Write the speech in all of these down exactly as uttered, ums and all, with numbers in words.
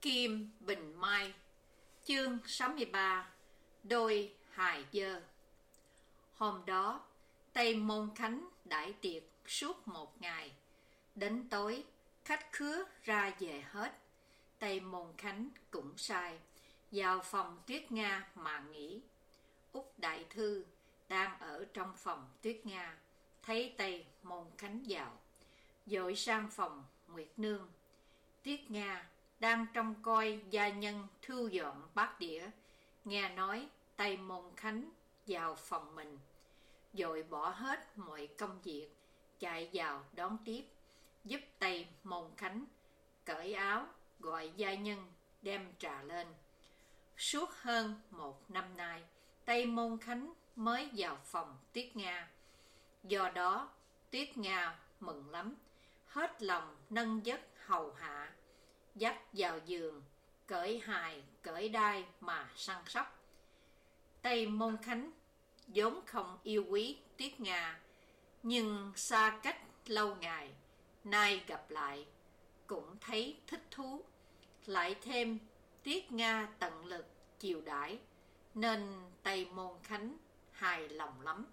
Kim Bình Mai. Chương sáu mươi ba. Đôi hài dơ. Hôm đó Tây Môn Khánh đãi tiệc suốt một ngày. Đến tối khách khứa ra về hết. Tây Môn Khánh cũng sai, vào phòng Tuyết Nga mà nghỉ. Úc Đại Thư đang ở trong phòng Tuyết Nga, thấy Tây Môn Khánh vào, vội sang phòng Nguyệt Nương. Tuyết Nga đang trông coi gia nhân thu dọn bát đĩa, nghe nói Tây Môn Khánh vào phòng mình, vội bỏ hết mọi công việc, chạy vào đón tiếp, giúp Tây Môn Khánh cởi áo, gọi gia nhân đem trà lên. Suốt hơn một năm nay, Tây Môn Khánh mới vào phòng Tuyết Nga. Do đó Tuyết Nga mừng lắm, hết lòng nâng giấc hầu hạ, dắt vào giường, cởi hài cởi đai mà săn sóc. Tây Môn Khánh vốn không yêu quý Tuyết Nga, nhưng xa cách lâu ngày, nay gặp lại cũng thấy thích thú. Lại thêm Tuyết Nga tận lực chiều đãi, nên Tây Môn Khánh hài lòng lắm.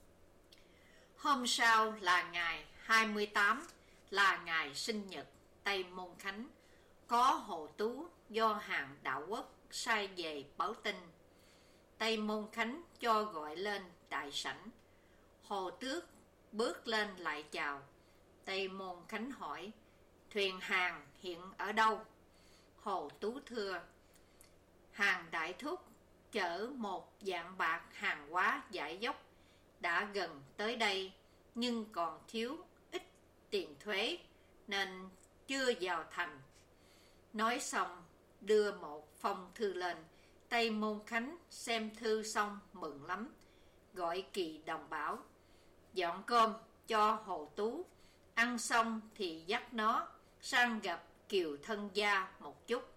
Hôm sau là ngày hai mươi tám, là ngày sinh nhật Tây Môn Khánh. Có Hồ Tú do Hàng Đạo Quốc sai về báo tin. Tây Môn Khánh cho gọi lên đại sảnh. Hồ Tước bước lên lại chào. Tây Môn Khánh hỏi: thuyền Hàng hiện ở đâu? Hồ Tú thưa: Hàng Đại Thúc chở một vạn bạc hàng hóa giải dốc, đã gần tới đây, nhưng còn thiếu ít tiền thuế nên chưa vào thành. Nói xong đưa một phong thư lên. Tây Môn Khánh xem thư xong mừng lắm, gọi Kỳ Đồng bảo: dọn cơm cho Hồ Tú, ăn xong thì dắt nó sang gặp Kiều thân gia một chút.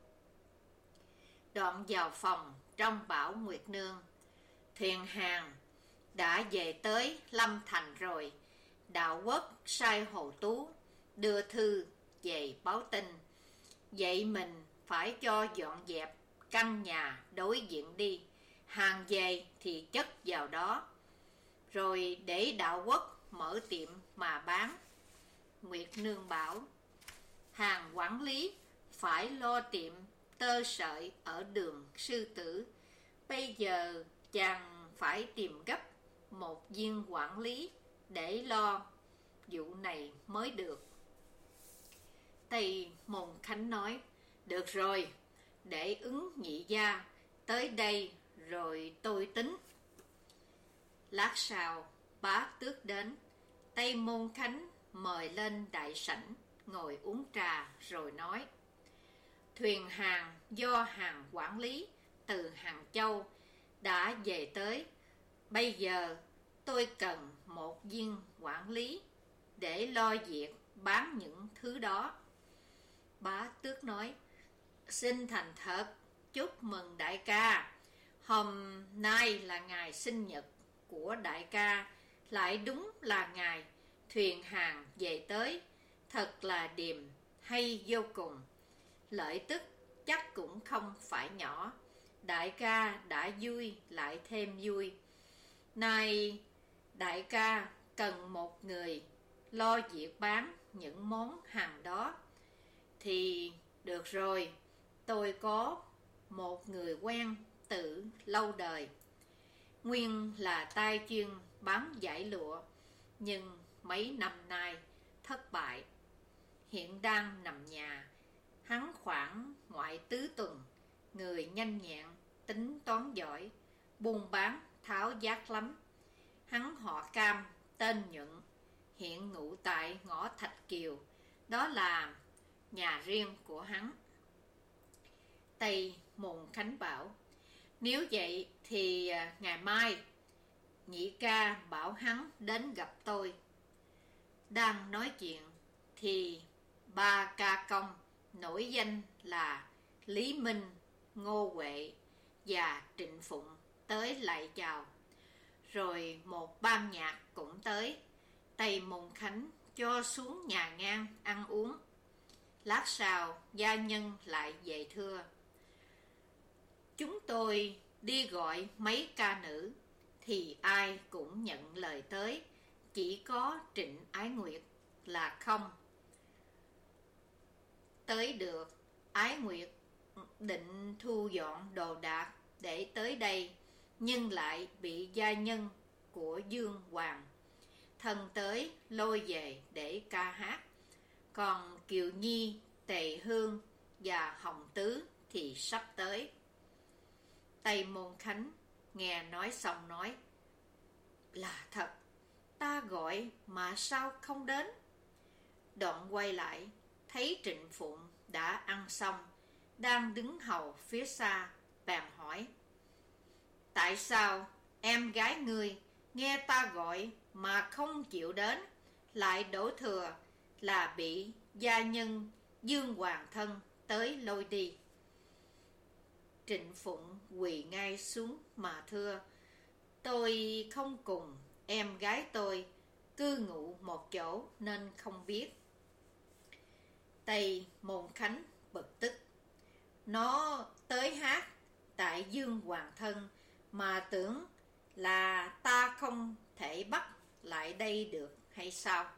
Đoạn vào phòng trong bảo Nguyệt Nương: thuyền Hàng đã về tới Lâm Thành rồi. Đạo Quốc sai Hồ Tú đưa thư về báo tin, vậy mình phải cho dọn dẹp căn nhà đối diện đi. Hàng về thì chất vào đó, rồi để Đạo Quốc mở tiệm mà bán. Nguyệt Nương bảo: Hàng quản lý phải lo tiệm tơ sợi ở đường Sư Tử. Bây giờ chàng phải tìm gấp một viên quản lý để lo vụ này mới được. Tây Môn Khánh nói: được rồi, để ứng nhị gia tới đây rồi tôi tính. Lát sau Bá Tước đến. Tây Môn Khánh mời lên đại sảnh ngồi uống trà rồi nói: thuyền Hàng do Hàng quản lý từ Hàng Châu đã về tới. Bây giờ tôi cần một viên quản lý để lo việc bán những thứ đó. Bá Tước nói: xin thành thật chúc mừng đại ca. Hôm nay là ngày sinh nhật của đại ca, lại đúng là ngày thuyền Hàng về tới, thật là điềm hay vô cùng. Lợi tức chắc cũng không phải nhỏ. Đại ca đã vui lại thêm vui. Nay đại ca cần một người lo việc bán những món hàng đó thì được rồi. Tôi có một người quen từ lâu đời, nguyên là tay chuyên bán vải lụa, nhưng mấy năm nay thất bại, hiện đang nằm nhà. Hắn khoảng ngoại tứ tuần, người nhanh nhẹn, tính toán giỏi, buôn bán tháo vát lắm. Hắn họ Cam, tên Nhuận, hiện ngụ tại ngõ Thạch Kiều, đó là nhà riêng của hắn. Tây Môn Khánh bảo: nếu vậy thì ngày mai nhị ca bảo hắn đến gặp tôi. Đang nói chuyện thì ba ca công nổi danh là Lý Minh, Ngô Huệ và Trịnh Phụng tới lại chào. Rồi một ban nhạc cũng tới. Tây Môn Khánh cho xuống nhà ngang ăn uống. Lát sau, gia nhân lại về thưa: chúng tôi đi gọi mấy ca nữ, thì ai cũng nhận lời tới, chỉ có Trịnh Ái Nguyệt là không tới được. Ái Nguyệt định thu dọn đồ đạc để tới đây, nhưng lại bị gia nhân của Dương Hoàng thân tới lôi về để ca hát. Còn Kiều Nhi, Tề Hương và Hồng Tứ thì sắp tới. Tây Môn Khánh nghe nói xong nói: là thật, ta gọi mà sao không đến. Đoạn quay lại, thấy Trịnh Phụng đã ăn xong, đang đứng hầu phía xa, bèn hỏi: tại sao em gái ngươi nghe ta gọi mà không chịu đến, lại đổ thừa là bị gia nhân Dương Hoàng thân tới lôi đi? Trịnh Phụng quỳ ngay xuống mà thưa: tôi không cùng em gái tôi cư ngụ một chỗ nên không biết. Tây Môn Khánh bực tức: nó tới hát tại Dương Hoàng thân mà tưởng là ta không thể bắt lại đây được hay sao?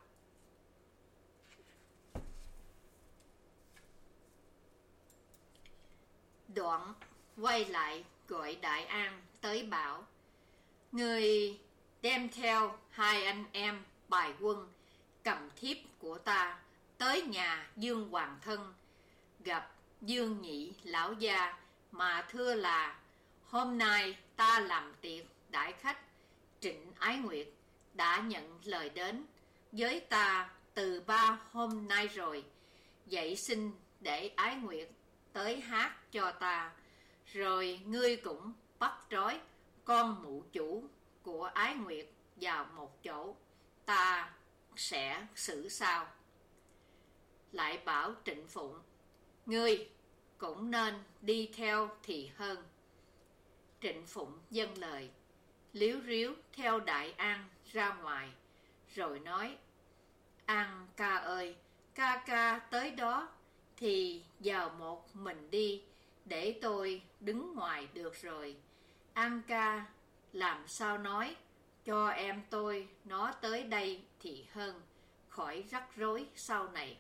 Đoạn quay lại gọi Đại An tới bảo: người đem theo hai anh em bài quân cầm thiếp của ta tới nhà Dương Hoàng thân, gặp Dương Nhị lão gia mà thưa là hôm nay ta làm tiệc đãi khách, Trịnh Ái Nguyệt đã nhận lời đến với ta từ ba hôm nay rồi, vậy xin để Ái Nguyệt tới hát cho ta, rồi ngươi cũng bắt trói con mụ chủ của Ái Nguyệt vào một chỗ, ta sẽ xử sao. Lại bảo Trịnh Phụng: ngươi cũng nên đi theo thì hơn. Trịnh Phụng dâng lời, líu ríu theo Đại An ra ngoài, rồi nói: An ca ơi, ca ca tới đó thì vào một mình đi, để tôi đứng ngoài được rồi. An ca làm sao nói cho em tôi nó tới đây thì hơn, khỏi rắc rối sau này.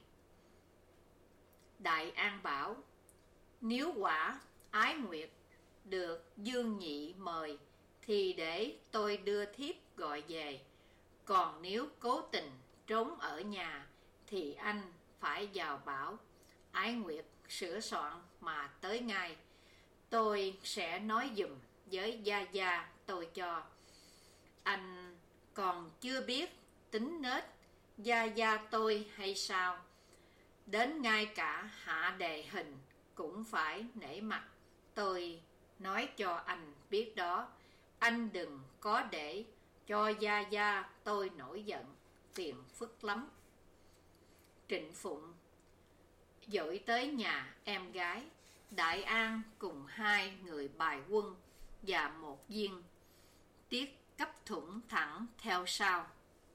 Đại An bảo: nếu quả Ái Nguyệt được Dương Nhị mời thì để tôi đưa thiếp gọi về, còn nếu cố tình trốn ở nhà thì anh phải vào bảo Ái Nguyệt sửa soạn mà tới ngay. Tôi sẽ nói giùm với gia gia tôi cho. Anh còn chưa biết tính nết gia gia tôi hay sao? Đến ngay cả hạ đề hình cũng phải nể mặt. Tôi nói cho anh biết đó, anh đừng có để cho gia gia tôi nổi giận, phiền phức lắm. Trịnh Phụng dội tới nhà em gái. Đại An cùng hai người bài quân và một viên tiết cấp thủng thẳng theo sau.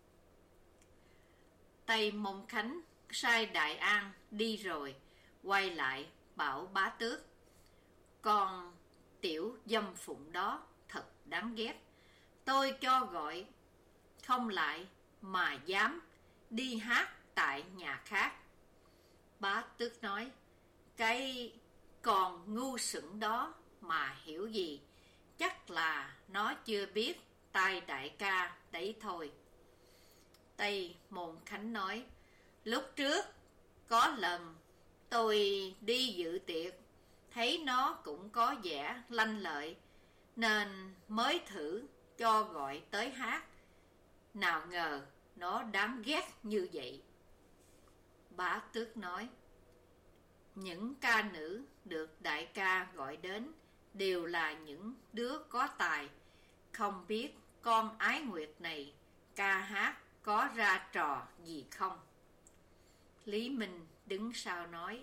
Tây Môn Khánh sai Đại An đi rồi, quay lại bảo Bá Tước: con tiểu dâm phụng đó thật đáng ghét, tôi cho gọi không lại mà dám đi hát tại nhà khác. Bá Tước nói: cái còn ngu xuẩn đó mà hiểu gì, chắc là nó chưa biết tai đại ca đấy thôi. Tây Môn Khánh nói: lúc trước có lần tôi đi dự tiệc, thấy nó cũng có vẻ lanh lợi, nên mới thử cho gọi tới hát, nào ngờ nó đáng ghét như vậy. Bá Tước nói: những ca nữ được đại ca gọi đến đều là những đứa có tài, không biết con Ái Nguyệt này ca hát có ra trò gì không. Lý Minh đứng sau nói: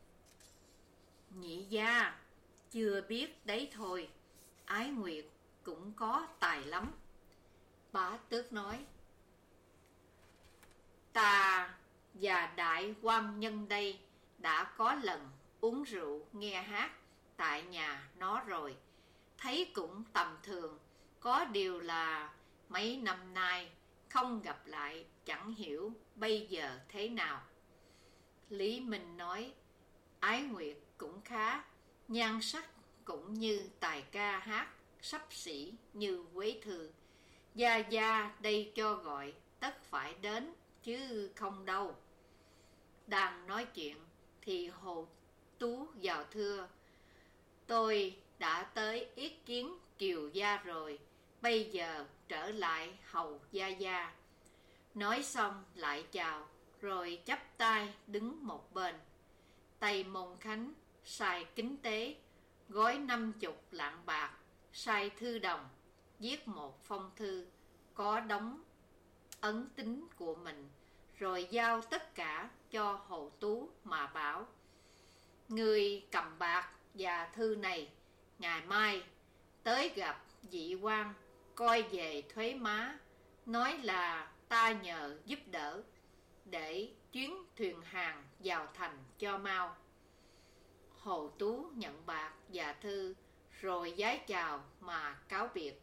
nhị gia chưa biết đấy thôi, Ái Nguyệt cũng có tài lắm. Bá Tước nói: ta và đại quan nhân đây đã có lần uống rượu nghe hát tại nhà nó rồi, thấy cũng tầm thường. Có điều là mấy năm nay không gặp lại, chẳng hiểu bây giờ thế nào. Lý Minh nói, Ái Nguyệt cũng khá, nhan sắc cũng như tài ca hát, xấp xỉ như Quế Thư. Gia Gia đây cho gọi, tất phải đến, chứ không đâu. Đang nói chuyện thì Hồ Tú vào thưa, tôi đã tới ý kiến Kiều Gia rồi, bây giờ trở lại hầu Gia Gia. Nói xong lại chào, rồi chắp tay đứng một bên. Tây Môn Khánh sai kính tế, gói năm chục lạng bạc, sai thư đồng, viết một phong thư, có đóng ấn tín của mình, rồi giao tất cả cho Hồ Tú mà bảo, người cầm bạc và thư này, ngày mai tới gặp vị quan, coi về thuế má, nói là ta nhờ giúp đỡ, để chuyến thuyền hàng vào thành cho mau. Hồ Tú nhận bạc và thư, rồi vái chào mà cáo biệt.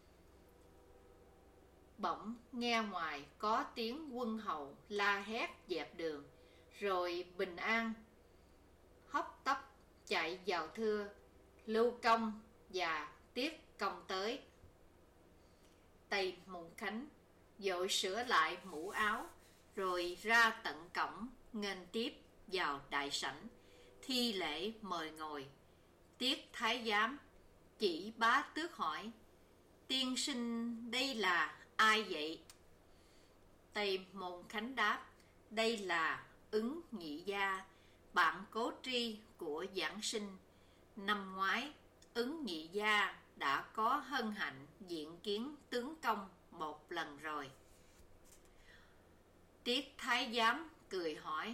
Bỗng nghe ngoài có tiếng quân hầu la hét dẹp đường, rồi Bình An hấp tấp chạy vào thưa, Lưu Công và Tiết Công tới. Tây Môn Khánh vội sửa lại mũ áo, rồi ra tận cổng nghênh tiếp vào đại sảnh, thi lễ mời ngồi. Tiết Thái Giám chỉ Bá Tước hỏi, tiên sinh đây là ai vậy? Tây Môn Khánh đáp, đây là Ứng Nhị Gia, bạn cố tri của Giảng Sinh. Năm ngoái, Ứng Nhị Gia đã có hân hạnh diện kiến tướng công một lần rồi. Tiết Thái Giám cười hỏi,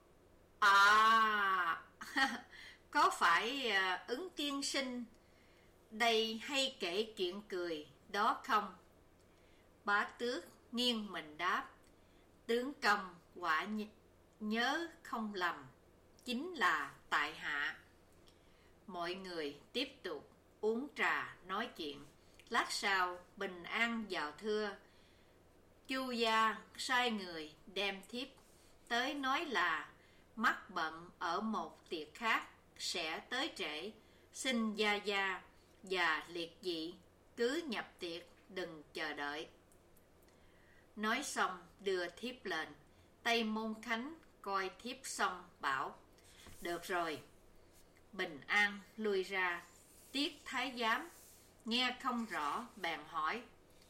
À, có phải Ứng tiên sinh đây hay kể chuyện cười đó không? Bá Tước nghiêng mình đáp, tướng công quả nhớ không lầm, chính là tại hạ. Mọi người tiếp tục uống trà nói chuyện. Lát sau Bình An vào thưa, Chu gia sai người đem thiếp tới, nói là mắc bận ở một tiệc khác, sẽ tới trễ, xin Gia Gia và liệt dị cứ nhập tiệc, đừng chờ đợi. Nói xong đưa thiếp lên. Tây Môn Khánh coi thiếp xong bảo, được rồi. Bình An lui ra. Tiết Thái Giám nghe không rõ bèn hỏi,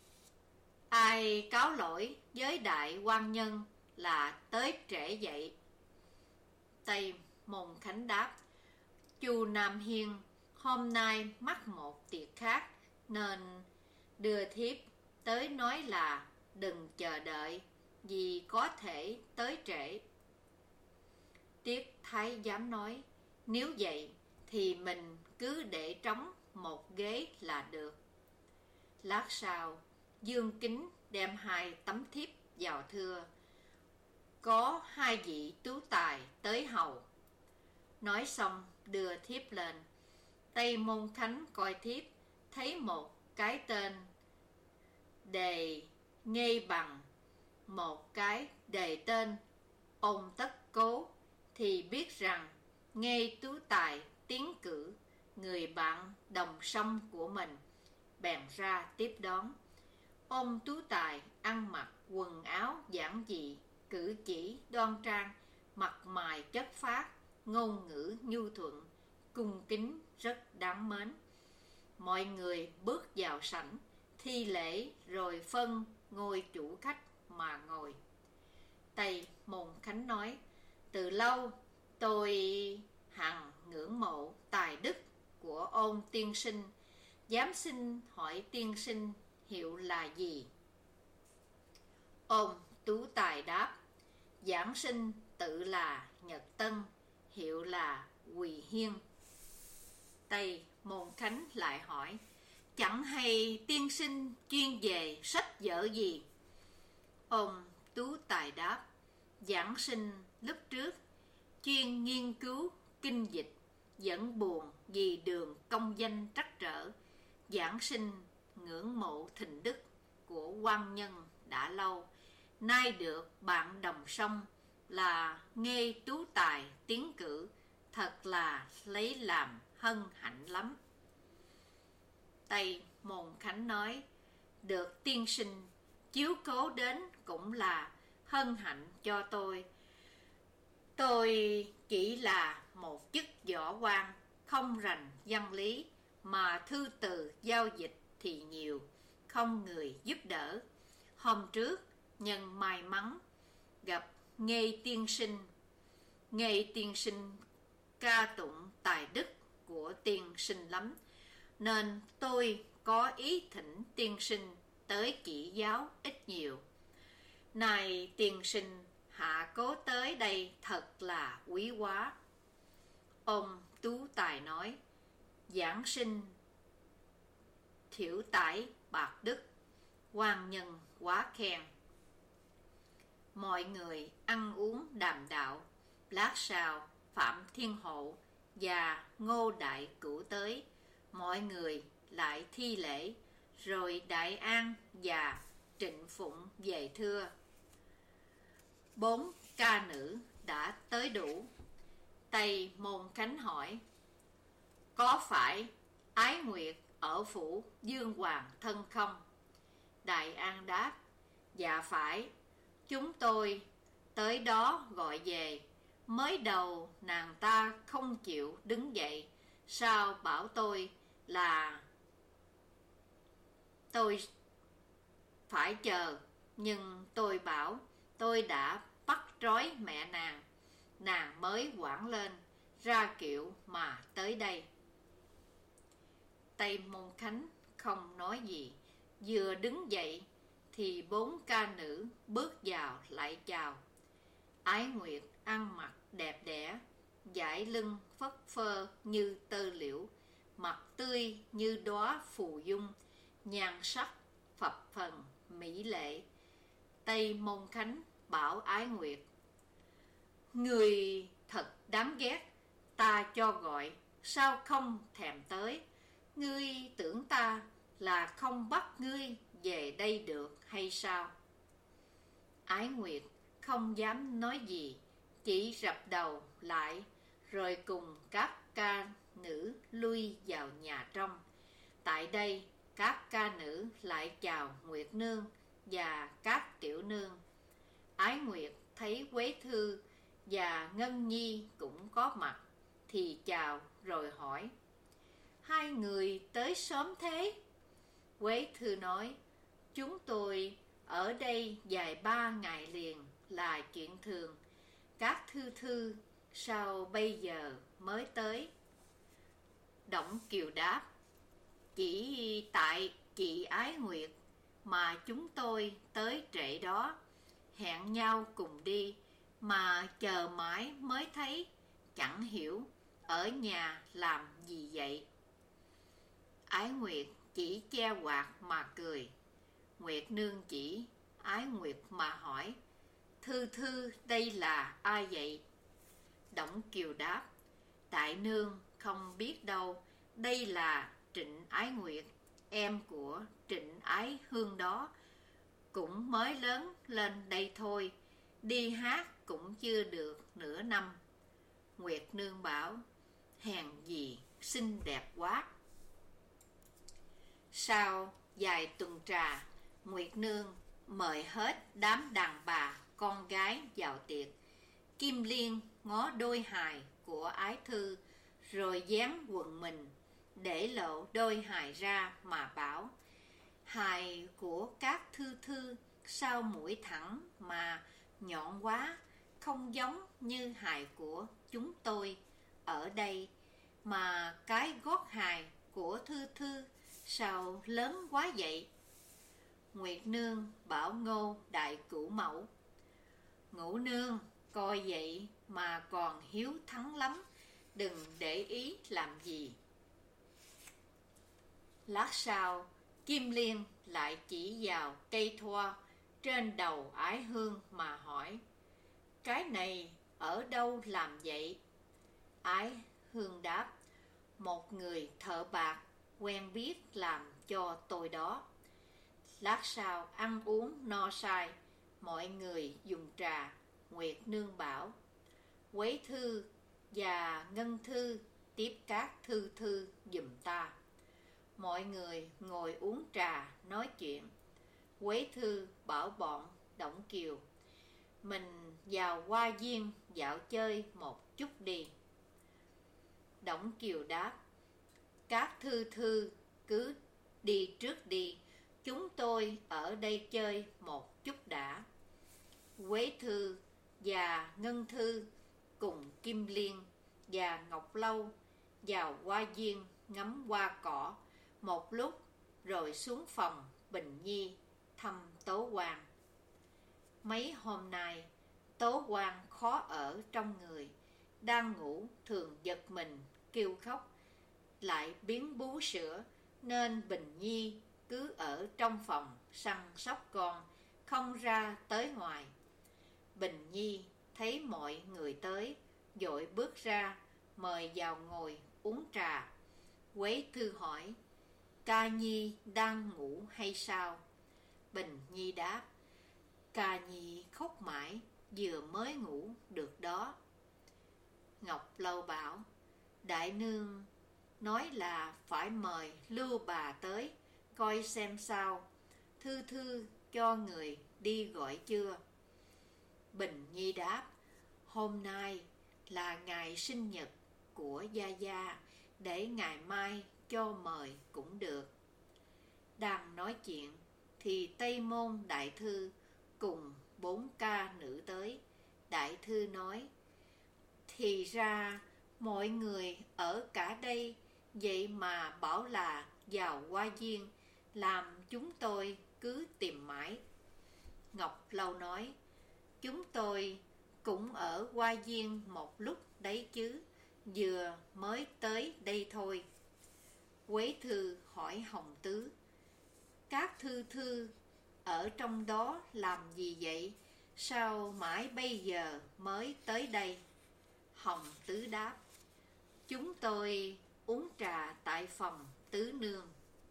ai cáo lỗi với đại quan nhân là tới trễ vậy? Tây Môn Khánh đáp, Chu Nam Hiên hôm nay mắc một tiệc khác, nên đưa thiếp tới nói là đừng chờ đợi, vì có thể tới trễ. Tiết Thái Giám nói, nếu vậy thì mình cứ để trống một ghế là được. Lát sau, Dương Kính đem hai tấm thiếp vào thưa, có hai vị tú tài tới hầu. Nói xong đưa thiếp lên. Tây Môn Khánh coi thiếp, thấy một cái tên đề Nghê Bằng, một cái đề tên Ôn Tất Cố, thì biết rằng Nghê tú tài tiến cử, người bạn đồng sông của mình, bèn ra tiếp đón. Ôn tú tài ăn mặc quần áo giản dị, cử chỉ đoan trang, mặt mày chất phác, ngôn ngữ nhu thuận, cung kính rất đáng mến. Mọi người bước vào sảnh, thi lễ rồi phân ngôi chủ khách mà ngồi. Tây Môn Khánh nói, từ lâu tôi hằng ngưỡng mộ tài đức của Ôn tiên sinh, dám xin hỏi tiên sinh hiệu là gì? Ôn tú tài đáp, Giảng sinh tự là Nhật Tân, hiệu là Quỳ Hiên. Tây Môn Khánh lại hỏi, chẳng hay tiên sinh chuyên về sách vở gì? Ôn tú tài đáp, Giảng sinh lúc trước chuyên nghiên cứu kinh dịch, vẫn buồn vì đường công danh trắc trở, giảng sinh ngưỡng mộ thịnh đức của quan nhân đã lâu, nay được bạn đồng sông là Nghê Tú Tài tiến cử, thật là lấy làm hân hạnh lắm. Tây Môn Khánh nói, được tiên sinh chiếu cố đến cũng là hân hạnh cho tôi. Tôi chỉ là một chức võ quan, không rành văn lý, mà thư từ giao dịch thì nhiều, không người giúp đỡ. Hôm trước nhân may mắn gặp Nghê tiên sinh. Nghê tiên sinh ca tụng tài đức của tiên sinh lắm, nên tôi có ý thỉnh tiên sinh tới chỉ giáo ít nhiều. Này tiên sinh hạ cố tới đây thật là quý quá. Ông Tú Tài nói, giảng sinh thiểu tải bạc đức, quan nhân quá khen. Mọi người ăn uống đàm đạo, lát sau Phạm Thiên Hộ và Ngô Đại Cửu tới, mọi người lại thi lễ, rồi Đại An và Trịnh Phụng về thưa. Bốn ca nữ đã tới đủ. Tây Môn Khánh hỏi, có phải Ái Nguyệt ở phủ Dương Hoàng thân không? Đại An đáp, dạ phải, chúng tôi tới đó gọi về. Mới đầu nàng ta không chịu đứng dậy, sao bảo tôi là tôi phải chờ, nhưng tôi bảo tôi đã bắt trói mẹ nàng, nàng mới hoảng lên, ra kiệu mà tới đây. Tây Môn Khánh không nói gì, vừa đứng dậy thì bốn ca nữ bước vào lại chào. Ái Nguyệt ăn mặc đẹp đẽ, dải lưng phất phơ như tơ liễu, mặt tươi như đóa phù dung, nhan sắc phập phồng mỹ lệ. Tây Môn Khánh bảo Ái Nguyệt, người thật đáng ghét, ta cho gọi, sao không thèm tới? Ngươi tưởng ta là không bắt ngươi về đây được hay sao? Ái Nguyệt không dám nói gì, chỉ rập đầu lại, rồi cùng các ca nữ lui vào nhà trong. Tại đây các ca nữ lại chào Nguyệt Nương và các tiểu nương. Ái Nguyệt thấy Quế Thư và Ngân Nhi cũng có mặt, thì chào rồi hỏi, hai người tới sớm thế? Quế Thư nói, chúng tôi ở đây vài ba ngày liền là chuyện thường. Các thư thư sao bây giờ mới tới? Đổng Kiều đáp, chỉ tại chị Ái Nguyệt mà chúng tôi tới trễ đó, hẹn nhau cùng đi mà chờ mãi mới thấy, chẳng hiểu ở nhà làm gì vậy. Ái Nguyệt chỉ che quạt mà cười. Nguyệt Nương chỉ Ái Nguyệt mà hỏi, Thư Thư đây là ai vậy? Đổng Kiều đáp, đại nương không biết đâu, đây là Trịnh Ái Nguyệt, em của Trịnh Ái Hương đó, cũng mới lớn lên đây thôi, đi hát cũng chưa được nửa năm. Nguyệt Nương bảo, hèn gì xinh đẹp quá. Sau vài tuần trà, Nguyệt Nương mời hết đám đàn bà con gái vào tiệc. Kim Liên ngó đôi hài của Ái Thư, rồi dán quần mình để lộ đôi hài ra mà bảo, hài của các thư thư sao mũi thẳng mà nhọn quá, không giống như hài của chúng tôi ở đây, mà cái gót hài của thư thư sao lớn quá vậy? Nguyệt Nương bảo Ngô Đại Cửu Mẫu, Ngũ Nương coi vậy mà còn hiếu thắng lắm, đừng để ý làm gì. Lát sau, Kim Liên lại chỉ vào cây thoa trên đầu Ái Hương mà hỏi, cái này ở đâu làm vậy? Ái Hương đáp: một người thợ bạc quen biết làm cho tôi đó. Lát sau ăn uống no say, mọi người dùng trà. Nguyệt Nương bảo: Quế Thư và Ngân Thư tiếp các thư thư giùm ta. Mọi người ngồi uống trà nói chuyện. Quế Thư bảo bọn Đổng Kiều: mình vào hoa viên dạo chơi một chút đi. Đổng Kiều đáp: các thư thư cứ đi trước đi, chúng tôi ở đây chơi một chút đã. Quế Thư và Ngân Thư cùng Kim Liên và Ngọc Lâu vào hoa viên ngắm hoa cỏ một lúc, rồi xuống phòng Bình Nhi thăm Tố Quan. Mấy hôm nay Tố Quan khó ở trong người, đang ngủ thường giật mình kêu khóc, lại biến bú sữa, nên Bình Nhi cứ ở trong phòng săn sóc con, không ra tới ngoài. Bình Nhi thấy mọi người tới, vội bước ra mời vào ngồi uống trà. Quế Thư hỏi: Ca Nhi đang ngủ hay sao? Bình Nhi đáp: Ca Nhi khóc mãi, vừa mới ngủ được đó. Ngọc Lâu bảo: đại nương nói là phải mời Lưu bà tới coi xem sao, Thư Thư cho người đi gọi chưa? Bình Nhi đáp: hôm nay là ngày sinh nhật của Gia Gia, để ngày mai cho mời cũng được. Đang nói chuyện thì Tây Môn đại thư cùng bốn ca nữ tới. Đại thư nói: thì ra mọi người ở cả đây, vậy mà bảo là vào hoa viên, làm chúng tôi cứ tìm mãi. Ngọc Lâu nói: chúng tôi cũng ở hoa viên một lúc đấy chứ, vừa mới tới đây thôi. Quế Thư hỏi Hồng Tứ: các thư thư ở trong đó làm gì vậy? Sao mãi bây giờ mới tới đây? Hồng Tứ đáp: chúng tôi uống trà tại phòng Tứ Nương.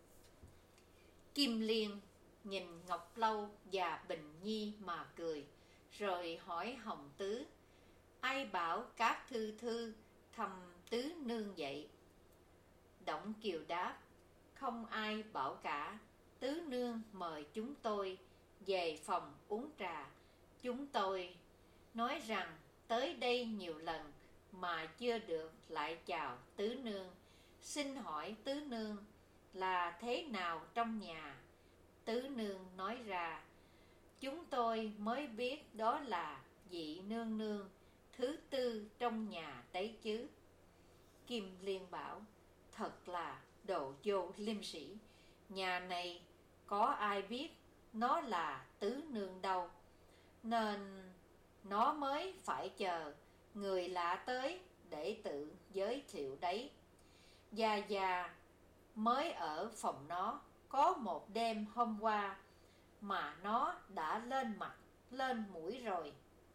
Kim Liên nhìn Ngọc Lâu và Bình Nhi mà cười, rồi hỏi Hồng Tứ: ai bảo các thư thư thăm Tứ Nương vậy? Đổng Kiều đáp: không ai bảo cả, Tứ Nương mời chúng tôi về phòng uống trà. Chúng tôi nói rằng tới đây nhiều lần mà chưa được lại chào Tứ Nương. Xin hỏi Tứ Nương là thế nào trong nhà? Tứ Nương nói ra: chúng tôi mới biết đó là vị nương nương thứ tư trong nhà đấy chứ. Kim Liên bảo: thật là đồ vô liêm sỉ, nhà này có ai biết nó là Tứ Nương đâu, nên nó mới phải chờ người lạ tới để tự giới thiệu đấy. Gia Gia mới ở phòng nó có một đêm hôm qua mà nó đã lên mặt lên mũi rồi.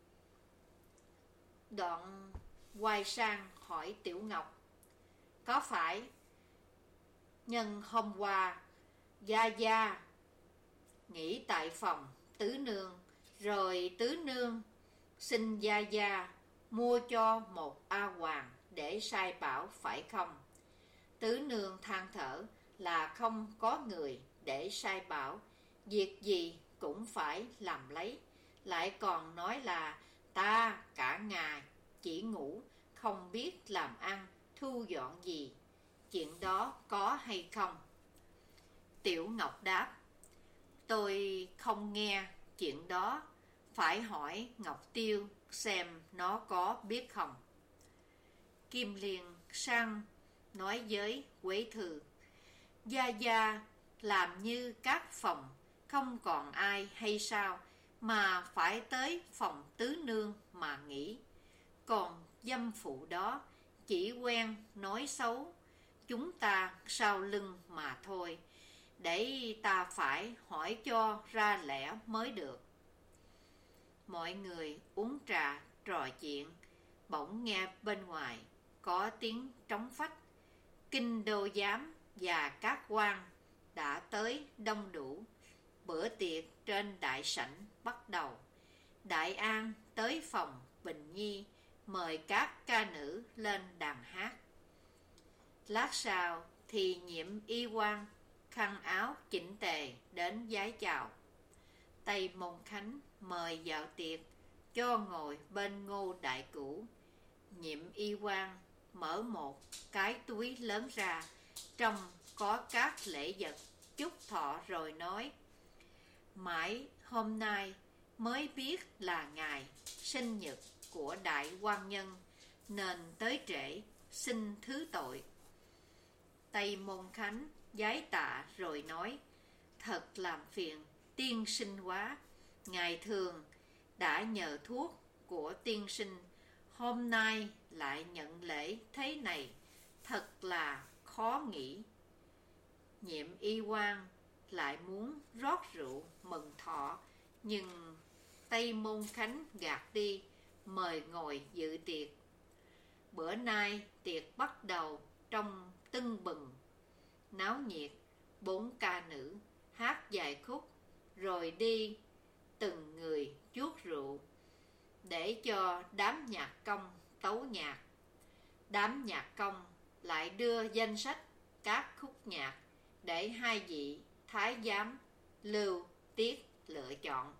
Đoạn quay sang hỏi Tiểu Ngọc: có phải nhân hôm qua Gia Gia nghỉ tại phòng Tứ Nương, rồi Tứ Nương xin Gia Gia mua cho một A Hoàng để sai bảo phải không? Tứ Nương than thở là không có người để sai bảo, việc gì cũng phải làm lấy, lại còn nói là ta cả ngày chỉ ngủ, không biết làm ăn thu dọn gì. Chuyện đó có hay không? Tiểu Ngọc đáp: tôi không nghe chuyện đó, phải hỏi Ngọc Tiêu xem nó có biết không. Kim Liên sang nói với Quế Thư: Gia Gia làm như các phòng không còn ai hay sao, mà phải tới phòng Tứ Nương mà nghỉ. Còn dâm phụ đó chỉ quen nói xấu chúng ta sau lưng mà thôi, để ta phải hỏi cho ra lẽ mới được. Mọi người uống trà trò chuyện, bỗng nghe bên ngoài có tiếng trống phách. Kinh đô giám và các quan đã tới đông đủ. Bữa tiệc trên đại sảnh bắt đầu. Đại An tới phòng Bình Nhi, mời các ca nữ lên đàn hát. Lát sau thì Nhiệm y quan khăn áo chỉnh tề đến vái chào. Tây Môn Khánh mời vào tiệc, cho ngồi bên Ngô Đại Cửu. Nhiệm y quan mở một cái túi lớn ra, trong có các lễ vật chúc thọ, rồi nói: mãi hôm nay mới biết là ngày sinh nhật của đại quan nhân, nên tới trễ, xin thứ tội. Tây Môn Khánh vái tạ rồi nói: thật làm phiền tiên sinh quá. Ngày thường đã nhờ thuốc của tiên sinh, hôm nay lại nhận lễ thế này, thật là khó nghĩ. Nhiệm y quan lại muốn rót rượu mừng thọ, nhưng Tây Môn Khánh gạt đi, mời ngồi dự tiệc. Bữa nay tiệc bắt đầu trong tưng bừng, náo nhiệt. Bốn ca nữ hát vài khúc, rồi đi từng người chuốt rượu, để cho đám nhạc công tấu nhạc. Đám nhạc công lại đưa danh sách các khúc nhạc để hai vị thái giám Lưu Tiết lựa chọn.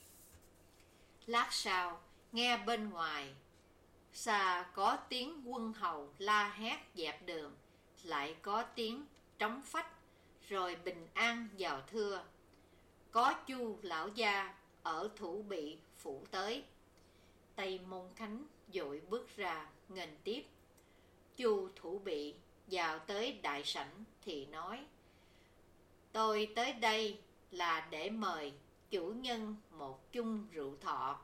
Lát sau nghe bên ngoài xa có tiếng quân hầu la hét dẹp đường, lại có tiếng trống phách, rồi bình an vào thưa. Có Chu lão gia ở Thủ Bị phủ tới. Tây Môn Khánh vội bước ra nghênh tiếp. Chu Thủ Bị vào tới đại sảnh thì nói: tôi tới đây là để mời chủ nhân một chung rượu thọ.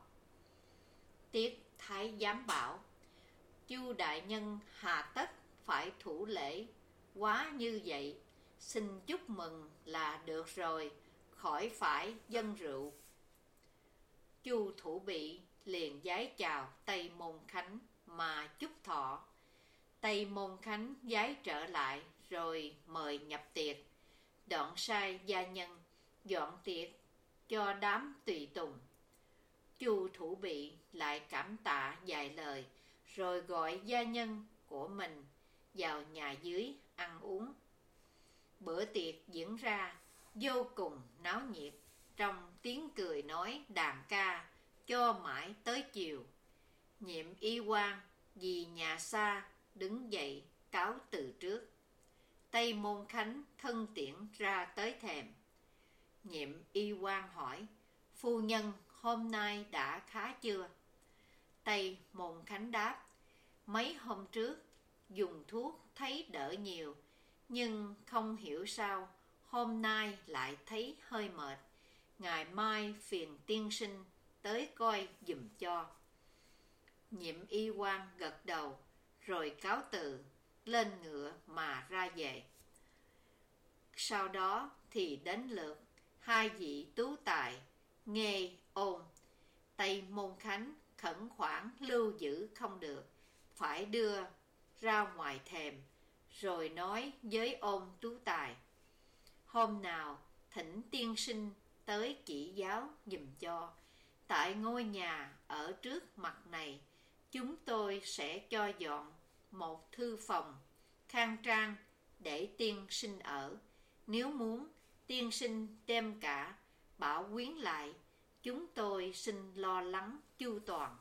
Tiết thái giám bảo: Chu đại nhân hà tất phải thủ lễ quá như vậy, xin chúc mừng là được rồi, khỏi phải dâng rượu. Chu Thủ Bị liền vái chào Tây Môn Khánh mà chúc thọ. Tây Môn Khánh vái trở lại rồi mời nhập tiệc, đoạn sai gia nhân dọn tiệc cho đám tùy tùng. Chu Thủ Bị lại cảm tạ vài lời, rồi gọi gia nhân của mình vào nhà dưới ăn uống. Bữa tiệc diễn ra vô cùng náo nhiệt, trong tiếng cười nói đàn ca cho mãi tới chiều. Nhiệm y quan vì nhà xa đứng dậy cáo từ trước. Tây Môn Khánh thân tiễn ra tới thềm. Nhiệm y quan hỏi: phu nhân hôm nay đã khá chưa? Tây Môn Khánh đáp: mấy hôm trước dùng thuốc thấy đỡ nhiều, nhưng không hiểu sao hôm nay lại thấy hơi mệt. Ngày mai phiền tiên sinh tới coi giùm cho. Nhiệm y quan gật đầu rồi cáo từ, lên ngựa mà ra về. Sau đó thì đến lượt hai vị tú tài Nghê, Ôn. Tây Môn Khánh khẩn khoản lưu giữ không được, phải đưa ra ngoài thềm, rồi nói với Ôn tú tài: hôm nào thỉnh tiên sinh tới chỉ giáo giùm cho. Tại ngôi nhà ở trước mặt này, chúng tôi sẽ cho dọn một thư phòng khang trang để tiên sinh ở. Nếu muốn, tiên sinh đem cả bảo quyến lại, chúng tôi xin lo lắng chu toàn.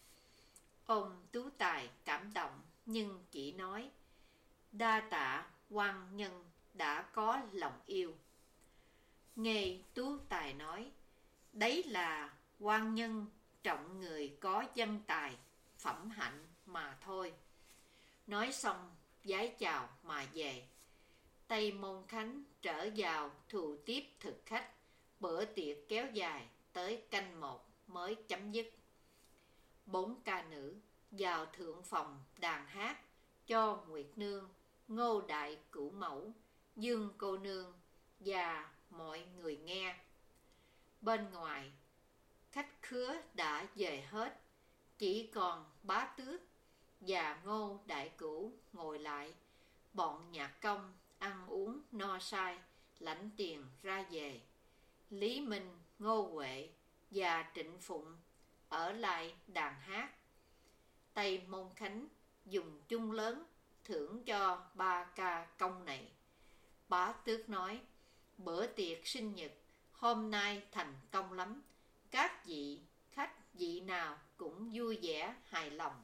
Ông tú tài cảm động, nhưng chỉ nói: đa tạ quan nhân đã có lòng yêu. Nghê tú tài nói: đấy là quan nhân trọng người có dân tài, phẩm hạnh mà thôi. Nói xong vái chào mà về. Tây Môn Khánh trở vào thù tiếp thực khách. Bữa tiệc kéo dài tới canh một mới chấm dứt. Bốn ca nữ vào thượng phòng đàn hát cho Nguyệt Nương, Ngô Đại Cửu Mẫu, Dương cô nương và mọi người nghe. Bên ngoài khách khứa đã về hết, chỉ còn Bá Tước và Ngô Đại Cửu ngồi lại. Bọn nhạc công ăn uống no say, lãnh tiền ra về. Lý Minh, Ngô Huệ và Trịnh Phụng ở lại đàn hát. Tây Môn Khánh dùng chung lớn thưởng cho ba ca công này. Bá Tước nói, bữa tiệc sinh nhật hôm nay thành công lắm. Các vị khách vị nào cũng vui vẻ hài lòng.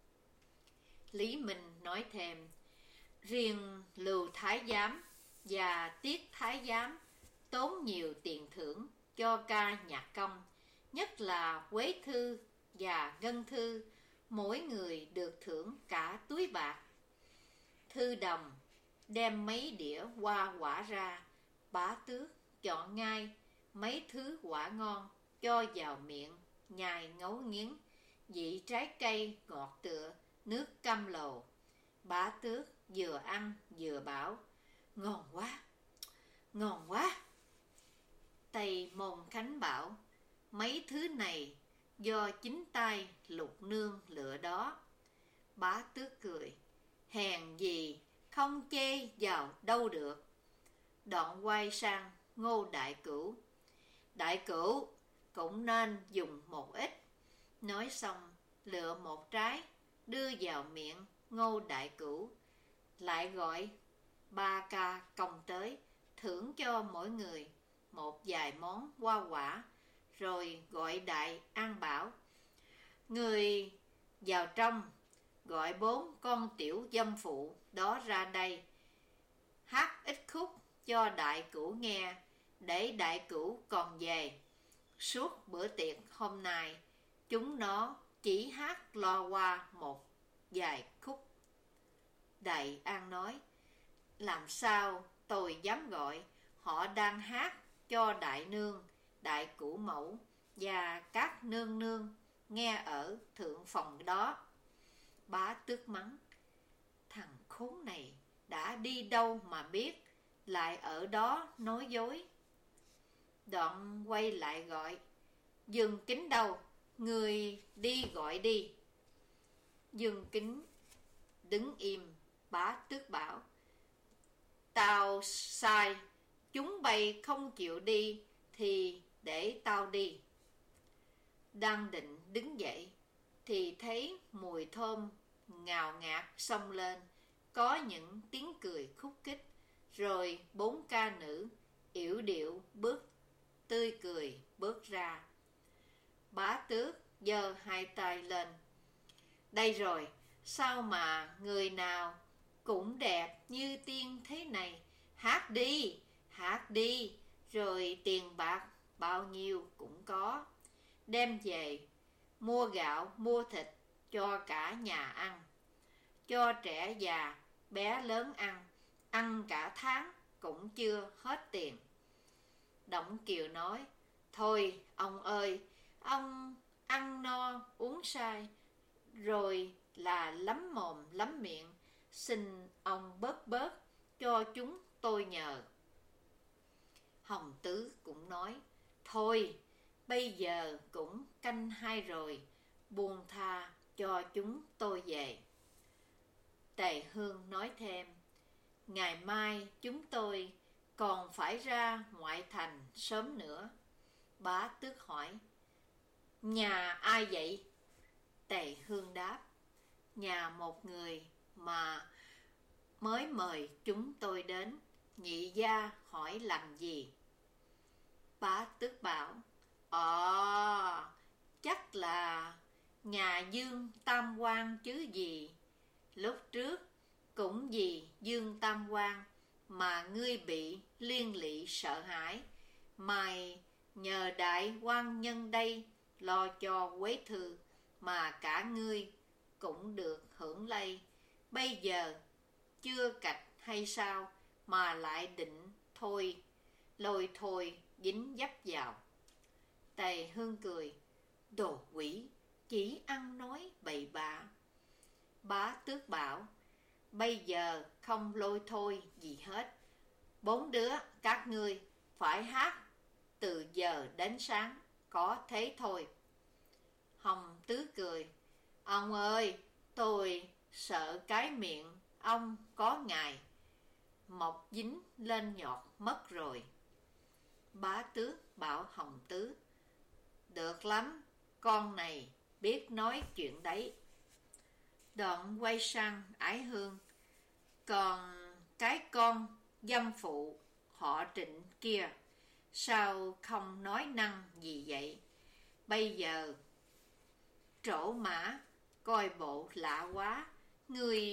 Lý Minh nói thêm, riêng Lưu Thái Giám và Tiết Thái Giám tốn nhiều tiền thưởng cho ca nhạc công, nhất là Quế Thư và Ngân Thư, mỗi người được thưởng cả túi bạc. Thư Đồng đem mấy đĩa hoa quả ra, Bá Tước chọn ngay mấy thứ quả ngon cho vào miệng, nhai ngấu nghiến, vị trái cây ngọt tựa nước cam lồ. Bá Tước vừa ăn vừa bảo, ngon quá, ngon quá. Tây Môn Khánh bảo, mấy thứ này do chính tay Lục Nương lựa đó. Bá Tước cười, hèn gì không chê vào đâu được. Đoạn quay sang Ngô Đại Cửu, Đại Cửu cũng nên dùng một ít. Nói xong lựa một trái đưa vào miệng Ngô Đại Cửu, lại gọi ba ca công tới thưởng cho mỗi người một vài món hoa quả, rồi gọi Đại An bảo, người vào trong gọi bốn con tiểu dâm phụ đó ra đây, hát ít khúc cho Đại Cửu nghe, để Đại Cửu còn về. Suốt bữa tiệc hôm nay, chúng nó chỉ hát lo qua một vài khúc. Đại An nói, làm sao tôi dám gọi, họ đang hát cho Đại Nương, Đại Cửu Mẫu và các nương nương nghe ở thượng phòng đó. Bá Tước mắng, thằng khốn này đã đi đâu mà biết, lại ở đó nói dối. Đoạn quay lại gọi, Dương Kính đâu, người đi gọi đi. Dương Kính đứng im. Bá Tước bảo, tao sai, chúng bay không chịu đi thì để tao đi. Đang định đứng dậy thì thấy mùi thơm ngào ngạt xông lên, có những tiếng cười khúc khích, rồi bốn ca nữ yểu điệu bước tươi cười bước ra. Bá Tước giơ hai tay lên, đây rồi, sao mà người nào cũng đẹp như tiên thế này, hát đi, hát đi, rồi tiền bạc bao nhiêu cũng có, đem về mua gạo mua thịt cho cả nhà ăn, cho trẻ già bé lớn ăn, ăn cả tháng cũng chưa hết tiền. Đổng Kiều nói, thôi ông ơi, ông ăn no uống say rồi là lắm mồm lắm miệng, xin ông bớt bớt cho chúng tôi nhờ. Hồng Tứ cũng nói, thôi bây giờ cũng canh hai rồi, buông tha cho chúng tôi về. Tề Hương nói thêm, ngày mai chúng tôi còn phải ra ngoại thành sớm nữa. Bá Tước hỏi, nhà ai vậy? Tề Hương đáp, nhà một người mà mới mời chúng tôi đến, nhị gia hỏi làm gì? Bá Tước bảo, ờ, chắc là nhà Dương Tam Quan chứ gì. Lúc trước cũng vì Dương Tam Quan mà ngươi bị liên lụy sợ hãi, mày nhờ đại quan nhân đây lo cho Quế Thư mà cả ngươi cũng được hưởng lây. Bây giờ chưa cạch hay sao mà lại định thôi, lôi thôi dính dấp vào. Tề Hương cười, đồ quỷ, chỉ ăn nói bậy bạ. Bá Tước bảo, bây giờ không lôi thôi gì hết, bốn đứa các ngươi phải hát từ giờ đến sáng, có thế thôi. Hồng Tứ cười, ông ơi, Tôi sợ cái miệng ông có ngày mọc dính lên nhọt mất rồi. Bá Tước bảo Hồng Tứ: được lắm, con này biết nói chuyện đấy. Đoạn quay sang Ái Hương: còn cái con dâm phụ họ Trịnh kia, sao không nói năng gì vậy? Bây giờ trổ mã coi bộ lạ quá. Ngươi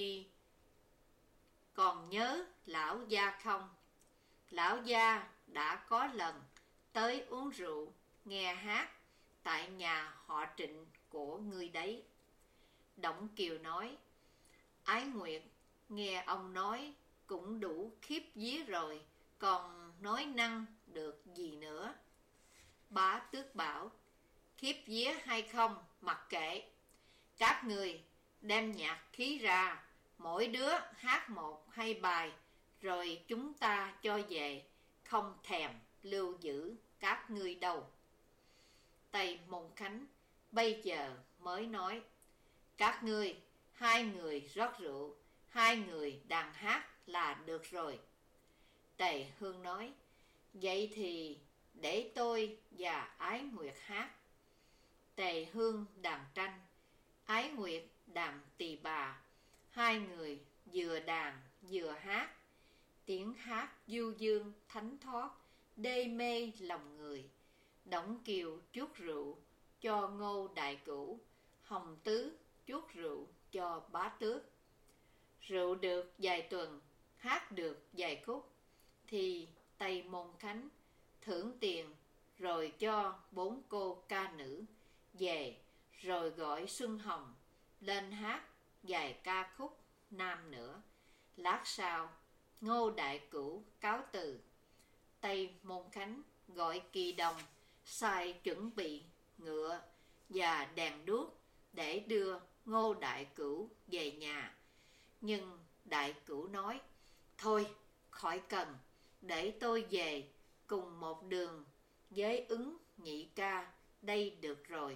còn nhớ lão gia không? Lão gia đã có lần tới uống rượu nghe hát tại nhà họ Trịnh của ngươi đấy. Đổng Kiều nói: Ái Nguyệt nghe ông nói cũng đủ khiếp vía rồi, còn nói năng được gì nữa. Bá Tước bảo: khiếp vía hay không mặc kệ, các người đem nhạc khí ra, mỗi đứa hát một hai bài, rồi chúng ta cho về, không thèm lưu giữ các ngươi đâu. Tây Môn Khánh bây giờ mới nói: các ngươi hai người rót rượu, hai người đàn hát là được rồi. Tề Hương nói: vậy thì để tôi và Ái Nguyệt hát. Tề Hương đàn tranh, Ái Nguyệt đàn tỳ bà, hai người vừa đàn vừa hát. Tiếng hát du dương thánh thoát, đê mê lòng người. Đổng Kiều chuốt rượu cho Ngô Đại Cửu, Hồng Tứ chuốt rượu cho Bá Tước. Rượu được vài tuần, hát được vài khúc, thì Tây Môn Khánh thưởng tiền rồi cho bốn cô ca nữ về, rồi gọi Xuân Hồng lên hát vài ca khúc nam nữa. Lát sau Ngô Đại Cửu cáo từ. Tây Môn Khánh gọi Kỳ Đồng sai chuẩn bị ngựa và đèn đuốc để đưa Ngô Đại Cửu về nhà. Nhưng Đại Cửu nói: thôi khỏi cần, để tôi về cùng một đường với ứng nhị ca đây được rồi.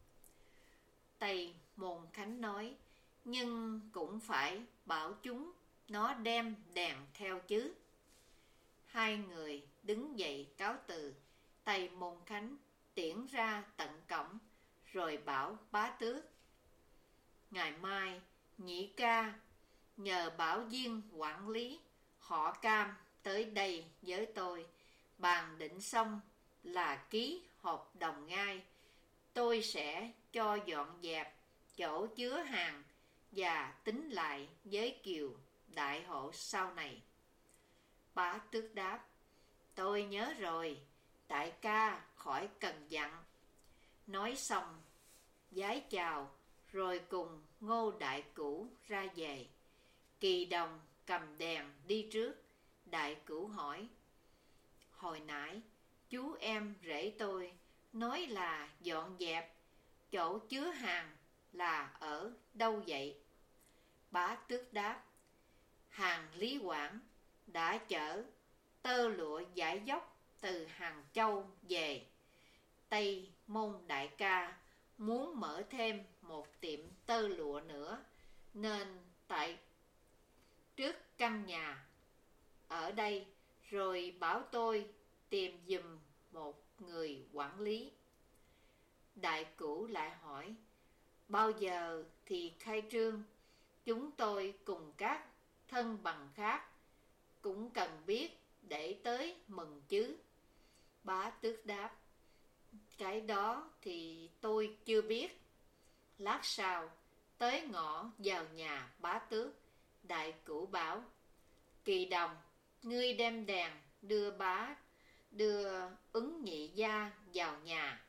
Tây Môn Khánh nói: nhưng cũng phải bảo chúng nó đem đèn theo chứ. Hai người đứng dậy cáo từ. Tây Môn Khánh tiễn ra tận cổng, rồi bảo Bá Tước: ngày mai nhị ca nhờ Bảo Viên quản lý họ Cam tới đây với tôi, bàn định xong là ký hợp đồng ngay. Tôi sẽ cho dọn dẹp chỗ chứa hàng và tính lại với Kiều đại hộ sau này. Bá Tước đáp: tôi nhớ rồi, đại ca khỏi cần dặn. Nói xong vái chào rồi cùng Ngô Đại Cửu ra về. Kỳ Đồng cầm đèn đi trước. Đại Cửu hỏi: hồi nãy chú em rể tôi nói là dọn dẹp chỗ chứa hàng là ở đâu vậy? Bá Tước đáp: hàng Lý Quảng đã chở tơ lụa vải dốc từ Hàng Châu về. Tây Môn đại ca muốn mở thêm một tiệm tơ lụa nữa, nên tại trước căn nhà ở đây, rồi bảo tôi tìm giùm một người quản lý. Đại Cửu lại hỏi: bao giờ thì khai trương? Chúng tôi cùng các thân bằng khác cũng cần biết để tới mừng chứ. Bá Tước đáp: cái đó thì tôi chưa biết. Lát sau tới ngõ vào nhà Bá Tước. Đại Cửu bảo: Kỳ Đồng, ngươi đem đèn đưa bá đưa ứng nhị gia vào nhà.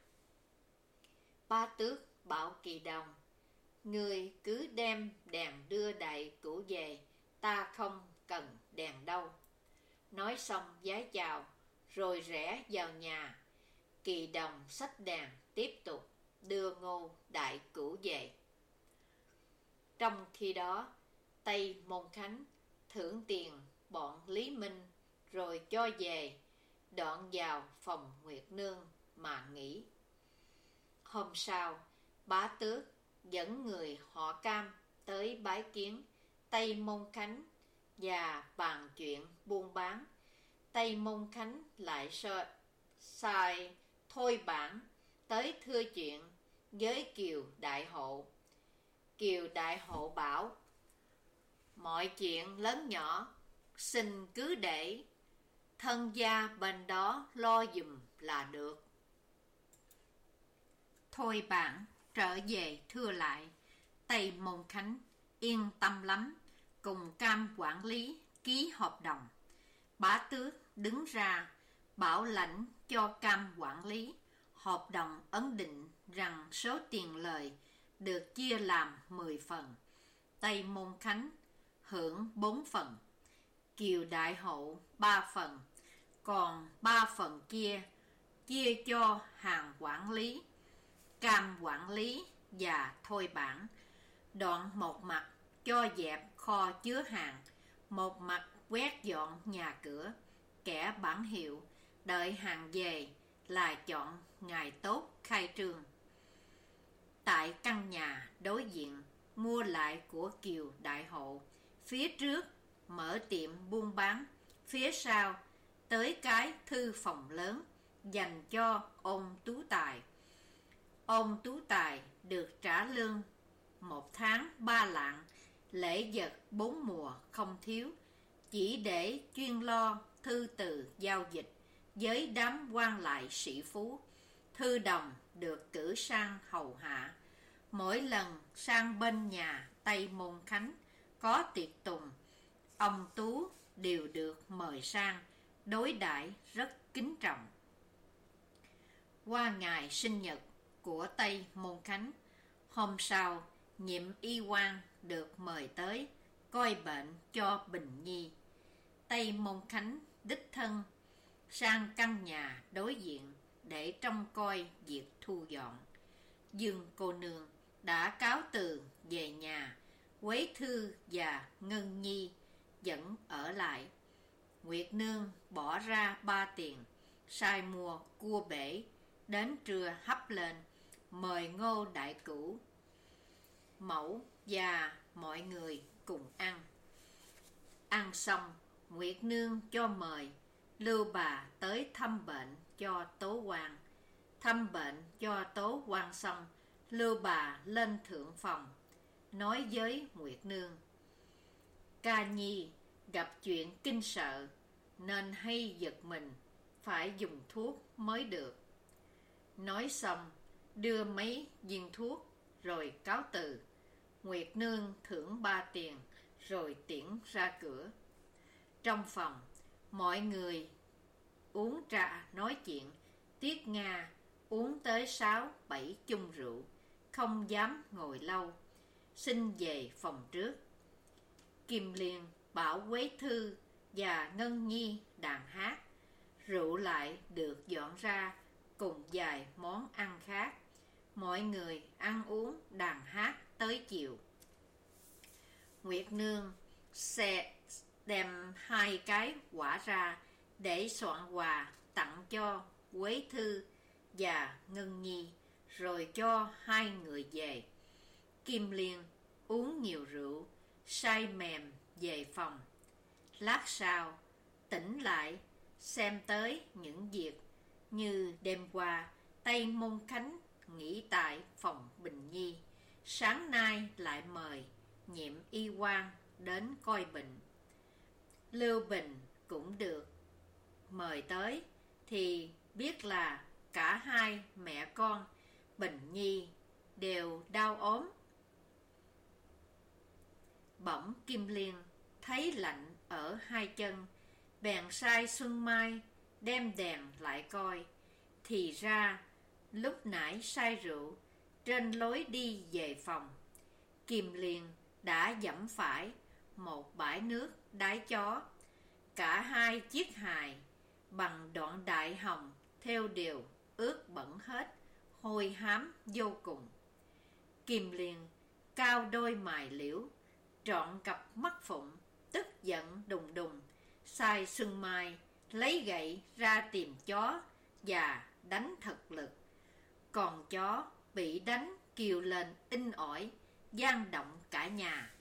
Bá Tước bảo Kỳ Đồng: ngươi cứ đem đèn đưa Đại Cửu về, ta không cần đèn đâu. Nói xong vái chào rồi rẽ vào nhà. Kỳ Đồng xách đèn tiếp tục đưa Ngô Đại Cửu về. Trong khi đó, Tây Môn Khánh thưởng tiền bọn Lý Minh rồi cho về, đoạn vào phòng Nguyệt Nương mà nghỉ. Hôm sau, Bá Tước dẫn người họ Cam tới bái kiến Tây Môn Khánh và bàn chuyện buôn bán. Tây Môn Khánh lại sai Thôi Bản tới thưa chuyện với Kiều Đại Hộ. Kiều Đại Hộ bảo: mọi chuyện lớn nhỏ xin cứ để thân gia bên đó lo giùm là được. Thôi Bản trở về thưa lại Tây Môn Khánh yên tâm lắm, cùng Cam quản lý ký hợp đồng. Bá tước đứng ra bảo lãnh cho Cam quản lý. Hợp đồng ấn định rằng số tiền lời được chia làm mười phần. Tây Môn Khánh hưởng bốn phần, Kiều Đại Hộ ba phần, còn ba phần kia chia cho hàng quản lý, Cam quản lý và Thôi Bản. Đoạn một mặt cho dẹp kho chứa hàng, một mặt quét dọn nhà cửa. Kẻ bản hiệu đợi hàng về là chọn ngày tốt khai trương. Tại căn nhà đối diện mua lại của Kiều Đại Hộ, phía trước mở tiệm buôn bán, phía sau tới cái thư phòng lớn dành cho Ôn Tú Tài. Ôn Tú Tài được trả lương một tháng ba lạng, lễ vật bốn mùa không thiếu, chỉ để chuyên lo thư từ giao dịch với đám quan lại sĩ phú. Thư đồng được cử sang hầu hạ. Mỗi lần sang bên nhà Tây Môn Khánh có tiệc tùng, ông Tú đều được mời sang, đối đãi rất kính trọng. Qua ngày sinh nhật của Tây Môn Khánh, hôm sau nhiệm y quan được mời tới coi bệnh cho Bình Nhi. Tây Môn Khánh đích thân sang căn nhà đối diện để trông coi việc thu dọn. Dương cô nương đã cáo từ về nhà, Quế Thư và Ngân Nhi vẫn ở lại. Nguyệt nương bỏ ra ba tiền, sai mua cua bể, đến trưa hấp lên, mời Ngô Đại Cửu, mẫu và mọi người cùng ăn. Ăn xong, Nguyệt nương cho mời Lưu Bà tới thăm bệnh cho Tố Quan. Thăm bệnh cho Tố Quan xong, Lưu Bà lên thượng phòng, nói với Nguyệt nương: Ca nhi gặp chuyện kinh sợ, nên hay giật mình, phải dùng thuốc mới được. Nói xong, đưa mấy viên thuốc rồi cáo từ. Nguyệt nương thưởng ba tiền rồi tiễn ra cửa. Trong phòng, mọi người uống trà nói chuyện. Tiết Nga uống tới sáu bảy chung rượu, không dám ngồi lâu, xin về phòng trước. Kim Liên bảo Quế Thư và Ngân Nhi đàn hát. Rượu lại được dọn ra cùng vài món ăn khác. Mọi người ăn uống đàn hát tới chiều. Nguyệt nương sẽ đem hai cái quả ra để soạn quà tặng cho Quế Thư và Ngân Nhi, rồi cho hai người về. Kim Liên uống nhiều rượu, say mềm về phòng. Lát sau tỉnh lại, xem tới những việc như đêm qua Tây Môn Khánh nghỉ tại phòng Bình Nhi, sáng nay lại mời nhiệm y quan đến coi bệnh. Lưu Bình cũng được mời tới, thì biết là cả hai mẹ con Bình Nhi đều đau ốm. Bỗng Kim Liên thấy lạnh ở hai chân, bèn sai Xuân Mai đem đèn lại coi. Thì ra lúc nãy say rượu, trên lối đi về phòng, Kim Liên đã giẫm phải một bãi nước đáy chó. Cả hai chiếc hài bằng đoạn đại hồng theo đều ướt bẩn hết, hôi hám vô cùng. Kim Liên cao đôi mày liễu, trọn cặp mắt phụng, tức giận đùng đùng, sai Xuân Mai lấy gậy ra tìm chó và đánh thật lực. Còn chó bị đánh kêu lên inh ỏi, gian động cả nhà.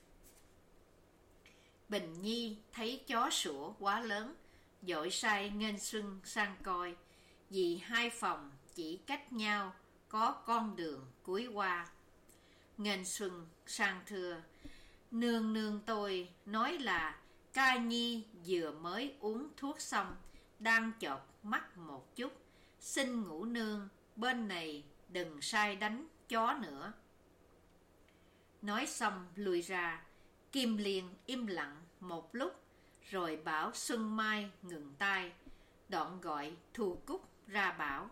Bình Nhi thấy chó sủa quá lớn, vội sai nghênh Xuân sang coi, vì hai phòng chỉ cách nhau có con đường cuối qua. Nghênh Xuân sang thưa: Nương nương tôi nói là Ca Nhi vừa mới uống thuốc xong, đang chợp mắt một chút, xin ngủ nương bên này đừng sai đánh chó nữa. Nói xong lùi ra. Kim Liên im lặng một lúc, rồi bảo Xuân Mai ngừng tay, đoạn gọi Thu Cúc ra bảo: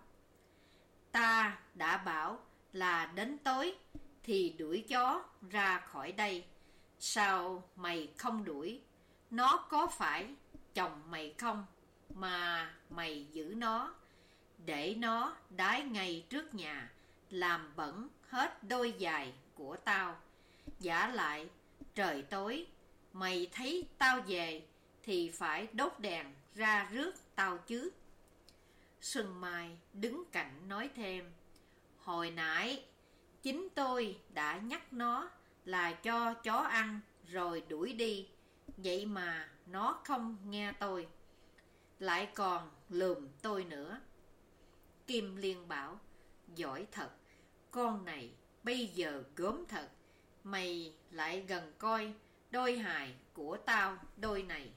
Ta đã bảo là đến tối thì đuổi chó ra khỏi đây, sao mày không đuổi? Nó có phải chồng mày không mà mày giữ nó, để nó đái ngay trước nhà, làm bẩn hết đôi giày của tao. Vả lại trời tối, mày thấy tao về thì phải đốt đèn ra rước tao chứ. Xuân Mai đứng cạnh nói thêm: Hồi nãy chính tôi đã nhắc nó là cho chó ăn rồi đuổi đi, vậy mà nó không nghe tôi, lại còn lườm tôi nữa. Kim Liên bảo: Giỏi thật, con này bây giờ gớm thật, mày lại gần coi đôi hài của tao đôi này.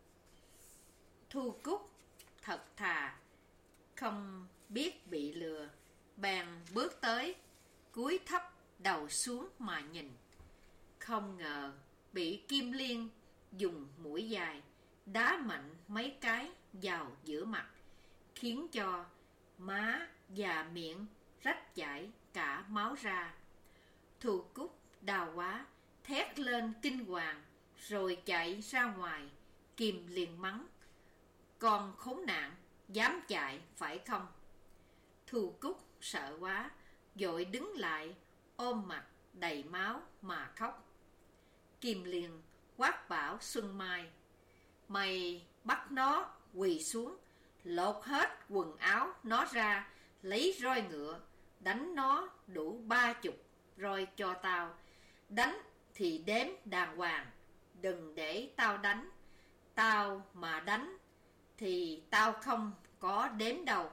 Thu Cúc thật thà, không biết bị lừa, bèn bước tới, cúi thấp đầu xuống mà nhìn. Không ngờ bị Kim Liên dùng mũi dài đá mạnh mấy cái vào giữa mặt, khiến cho má và miệng rách chảy cả máu ra. Thu Cúc đau quá, thét lên kinh hoàng rồi chạy ra ngoài. Kim Liên mắng: Con khốn nạn, dám chạy phải không? Thu Cúc sợ quá, vội đứng lại, ôm mặt đầy máu mà khóc. Kim Liên quát bảo Xuân Mai: Mày bắt nó quỳ xuống, lột hết quần áo nó ra, lấy roi ngựa đánh nó đủ ba chục roi cho tao. Đánh thì đếm đàng hoàng, đừng để tao đánh. Tao mà đánh thì tao không có đếm đâu.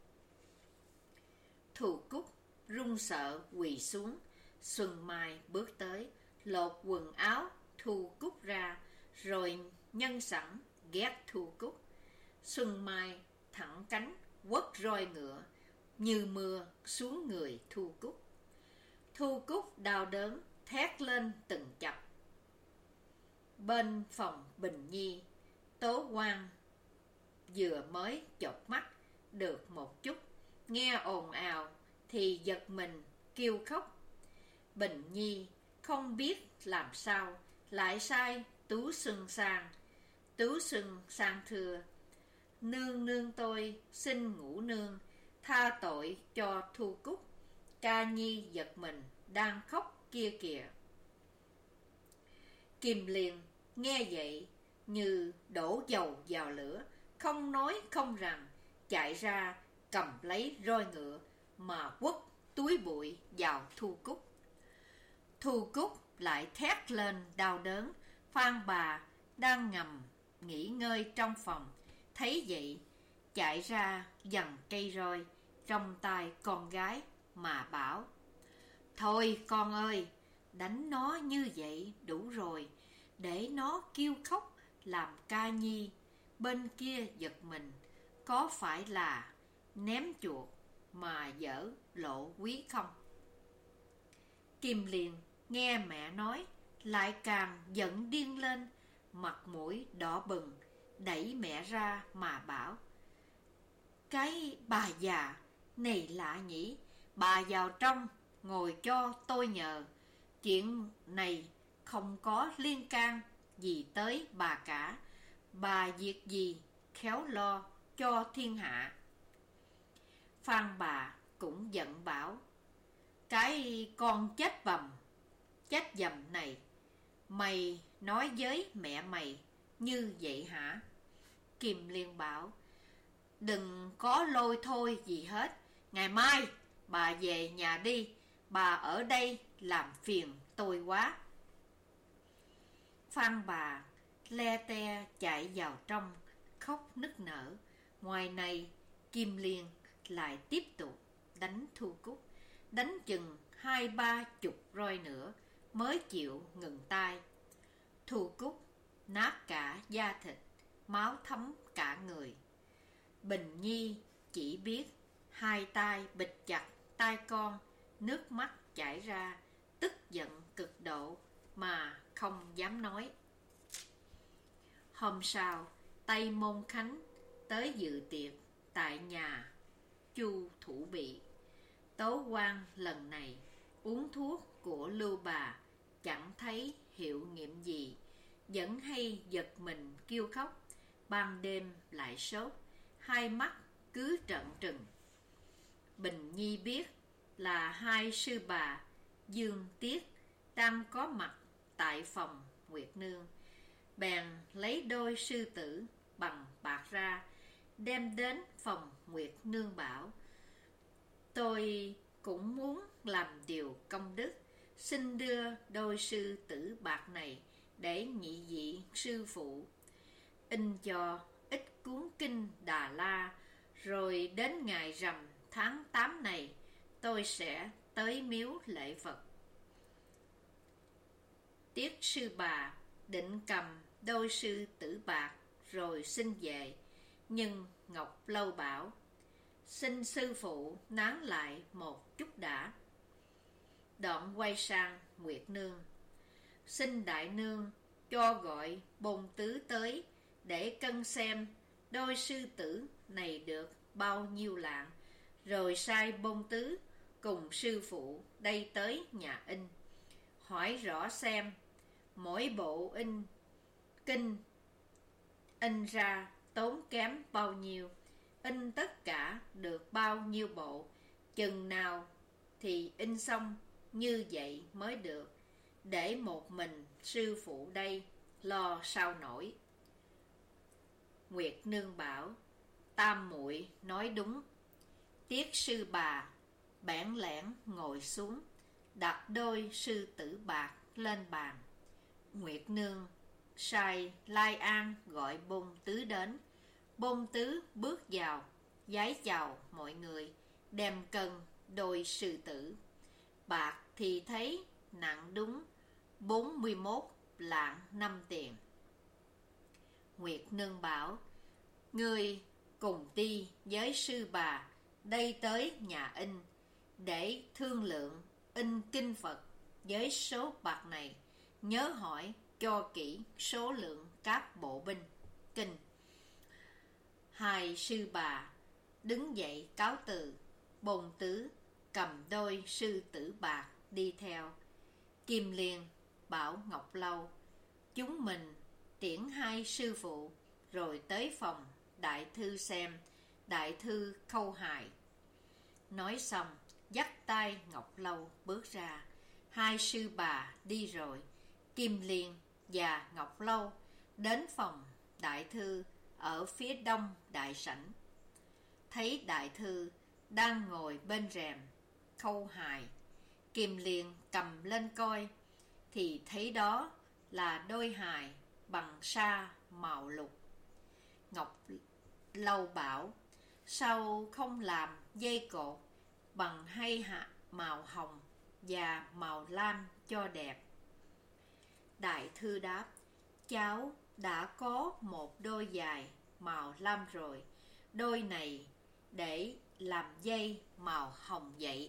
Thu Cúc run sợ quỳ xuống. Xuân Mai bước tới, lột quần áo Thu Cúc ra, rồi nhân sẵn ghét Thu Cúc. Xuân Mai thẳng cánh quất roi ngựa như mưa xuống người Thu Cúc. Thu Cúc đau đớn thét lên từng chập. Bên phòng Bình Nhi, Tố Quan vừa mới chợp mắt được một chút, nghe ồn ào thì giật mình kêu khóc. Bình Nhi không biết làm sao, lại sai Tú Xuân sang. Tú Xuân sang thưa: Nương nương tôi xin ngủ nương, tha tội cho Thu Cúc. Ca Nhi giật mình đang khóc kia kìa. Kim Liên nghe vậy như đổ dầu vào lửa, không nói không rằng chạy ra cầm lấy roi ngựa mà quất túi bụi vào Thu Cúc. Thu Cúc lại thét lên đau đớn. Phan bà đang ngầm nghỉ ngơi trong phòng thấy vậy, chạy ra giằng cây roi trong tay con gái mà bảo: Thôi con ơi, đánh nó như vậy đủ rồi, để nó kêu khóc làm Ca Nhi bên kia giật mình, có phải là ném chuột mà dở lộ quý không? Kim Liên nghe mẹ nói lại càng giận điên lên, mặt mũi đỏ bừng, đẩy mẹ ra mà bảo: Cái bà già này lạ nhỉ, bà vào trong ngồi cho tôi nhờ. Chuyện này không có liên can gì tới bà cả, bà việc gì khéo lo cho thiên hạ. Phan bà cũng giận bảo: Cái con chết bầm chết dầm này, mày nói với mẹ mày như vậy hả? Kim Liên bảo: Đừng có lôi thôi gì hết, ngày mai bà về nhà đi, bà ở đây làm phiền tôi quá. Phan bà le te chạy vào trong, khóc nức nở. Ngoài này, Kim Liên lại tiếp tục đánh Thu Cúc, đánh chừng hai ba chục roi nữa mới chịu ngừng tay. Thu Cúc nát cả da thịt, máu thấm cả người. Bình Nhi chỉ biết hai tay bịt chặt tay con, nước mắt chảy ra, tức giận cực độ mà không dám nói. Hôm sau, Tây Môn Khánh tới dự tiệc tại nhà Chu Thủ Bị. Tố Quan lần này uống thuốc của Lưu Bà chẳng thấy hiệu nghiệm gì, vẫn hay giật mình kêu khóc, ban đêm lại sốt, hai mắt cứ trợn trừng. Bình Nhi biết là hai sư bà Dương Tiết đang có mặt tại phòng Nguyệt Nương, bèn lấy đôi sư tử bằng bạc ra, đem đến phòng Nguyệt Nương bảo: tôi cũng muốn làm điều công đức, xin đưa đôi sư tử bạc này để nhị vị sư phụ in cho ít cuốn kinh Đà La, rồi đến ngày rằm tháng tám này tôi sẽ tới miếu lễ Phật. Tiết sư bà định cầm đôi sư tử bạc rồi xin về, nhưng Ngọc Lâu bảo: xin sư phụ nán lại một chút đã. Đoạn quay sang Nguyệt Nương: xin đại nương cho gọi Bôn Tứ tới để cân xem đôi sư tử này được bao nhiêu lạng, rồi sai Bôn Tứ cùng sư phụ đây tới nhà in, hỏi rõ xem mỗi bộ in kinh in ra tốn kém bao nhiêu, in tất cả được bao nhiêu bộ, chừng nào thì in xong như vậy mới được, để một mình sư phụ đây lo sao nổi. Nguyệt Nương bảo: tam muội nói đúng. Tiết sư bà bẽn lẽn ngồi xuống, đặt đôi sư tử bạc lên bàn. Nguyệt Nương sai Lai An gọi Bôn Tứ đến. Bôn Tứ bước vào, vái chào mọi người, đem cân đôi sư tử. Bạc thì thấy nặng đúng bốn mươi mốt lạng năm tiền. Nguyệt Nương bảo: ngươi cùng đi với sư bà đây tới nhà in, để thương lượng in kinh Phật với số bạc này, nhớ hỏi cho kỹ số lượng các bộ binh kinh. Hai sư bà đứng dậy cáo từ. Bôn Tứ cầm đôi sư tử bạc đi theo. Kim Liên bảo Ngọc Lâu: chúng mình tiễn hai sư phụ rồi tới phòng đại thư xem đại thư khâu hài. Nói xong dắt tay Ngọc Lâu bước ra. Hai sư bà đi rồi, Kim Liên và Ngọc Lâu đến phòng đại thư ở phía đông đại sảnh. Thấy đại thư đang ngồi bên rèm khâu hài, Kim Liên cầm lên coi thì thấy đó là đôi hài bằng sa màu lục. Ngọc Lâu bảo: sao không làm dây cột bằng hay hạ màu hồng và màu lam cho đẹp? Đại thư đáp: cháu đã có một đôi giày màu lam rồi, đôi này để làm dây màu hồng vậy.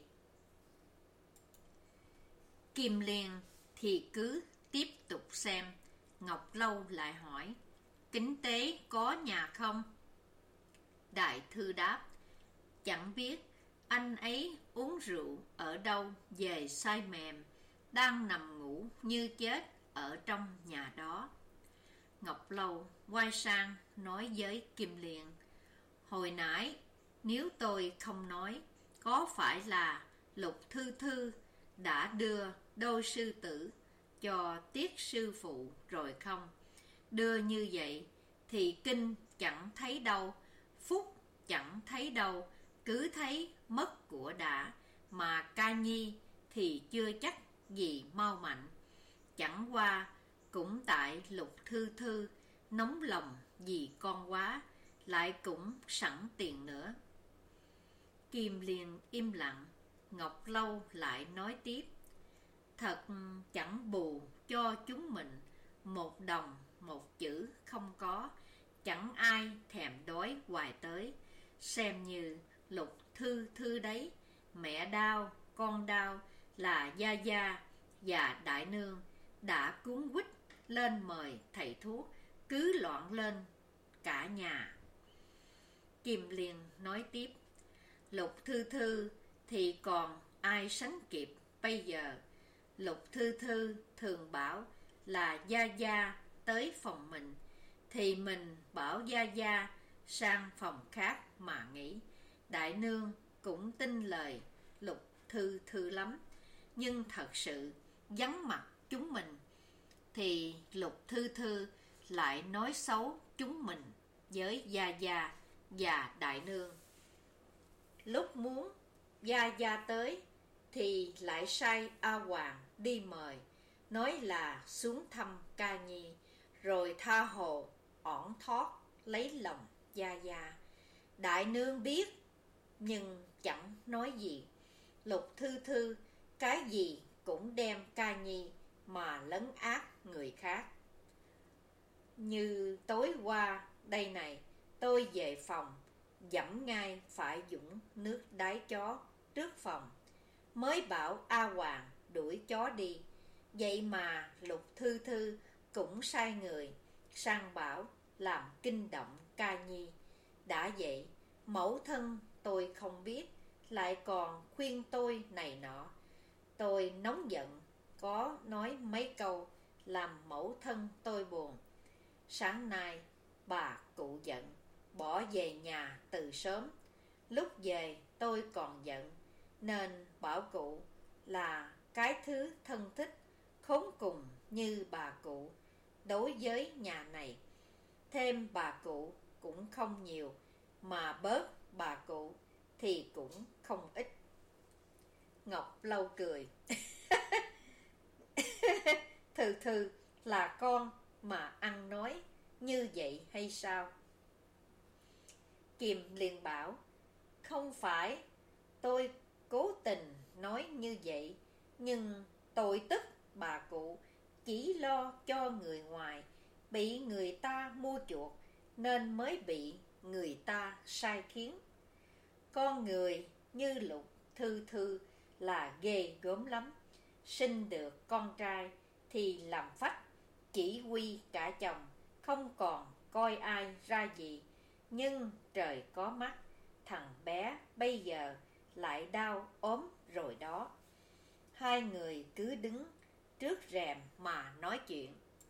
Kim Liên thì cứ tiếp tục xem. Ngọc Lâu lại hỏi: kính tế có nhà không? Đại thư đáp: chẳng biết, anh ấy uống rượu ở đâu về say mềm, đang nằm ngủ như chết ở trong nhà đó. Ngọc Lâu quay sang nói với Kim Liên: hồi nãy nếu tôi không nói, có phải là Lục Thư Thư đã đưa đôi sư tử cho Tiết sư phụ rồi không? Đưa như vậy thì kinh chẳng thấy đâu, phúc chẳng thấy đâu, cứ thấy mất của đã, mà ca nhi thì chưa chắc gì mau mạnh. Chẳng qua Cũng tại Lục Thư Thư nóng lòng vì con quá, lại cũng sẵn tiền nữa. Kim Liên im lặng, Ngọc Lâu lại nói tiếp. Thật chẳng bù cho chúng mình, một đồng một chữ không có, chẳng ai thèm đói hoài tới. Xem như Lục Thư Thư đấy, mẹ đau, con đau là Gia Gia và Đại Nương đã cuốn quýt lên mời thầy thuốc, cứ loạn lên cả nhà. Kim Liên nói tiếp. Lục Thư Thư thì còn ai sánh kịp bây giờ. Lục Thư Thư thường bảo là Gia Gia tới phòng mình, thì mình bảo Gia Gia sang phòng khác mà nghỉ. Đại Nương cũng tin lời Lục Thư Thư lắm, nhưng thật sự vắng mặt chúng mình thì Lục Thư Thư lại nói xấu chúng mình với Gia Gia và Đại Nương. Lúc muốn Gia Gia tới thì lại sai A Hoàng đi mời, nói là xuống thăm Ca Nhi, rồi tha hồ ỏn thoát lấy lòng Gia Gia. Đại Nương biết nhưng chẳng nói gì. Lục Thư Thư cái gì cũng đem Ca Nhi mà lấn át người khác. Như tối qua đây này, tôi về phòng, dẫm ngay phải dũng nước đái chó trước phòng, mới bảo A Hoàng đuổi chó đi. Vậy mà Lục Thư Thư cũng sai người sang bảo làm kinh động Ca Nhi. Đã vậy, mẫu thân tôi không biết, lại còn khuyên tôi này nọ. Tôi nóng giận, có nói mấy câu làm mẫu thân tôi buồn. Sáng nay bà cụ giận, bỏ về nhà từ sớm. Lúc về tôi còn giận, nên bảo cụ là cái thứ thân thích khốn cùng như bà cụ đối với nhà này. Thêm bà cụ cũng không nhiều, mà bớt bà cụ thì cũng không ít. Ngọc Lâu cười. Thư Thư là con mà ăn nói như vậy hay sao? Kim Liên bảo. Không phải tôi cố tình nói như vậy, nhưng tôi tức bà cụ chỉ lo cho người ngoài, bị người ta mua chuộc, nên mới bị người ta sai khiến. Con người như Lục Thư Thư là ghê gớm lắm. Sinh được con trai thì làm phách, chỉ huy cả chồng, không còn coi ai ra gì. Nhưng trời có mắt, thằng bé bây giờ lại đau ốm rồi đó. Hai người cứ đứng trước rèm mà nói chuyện.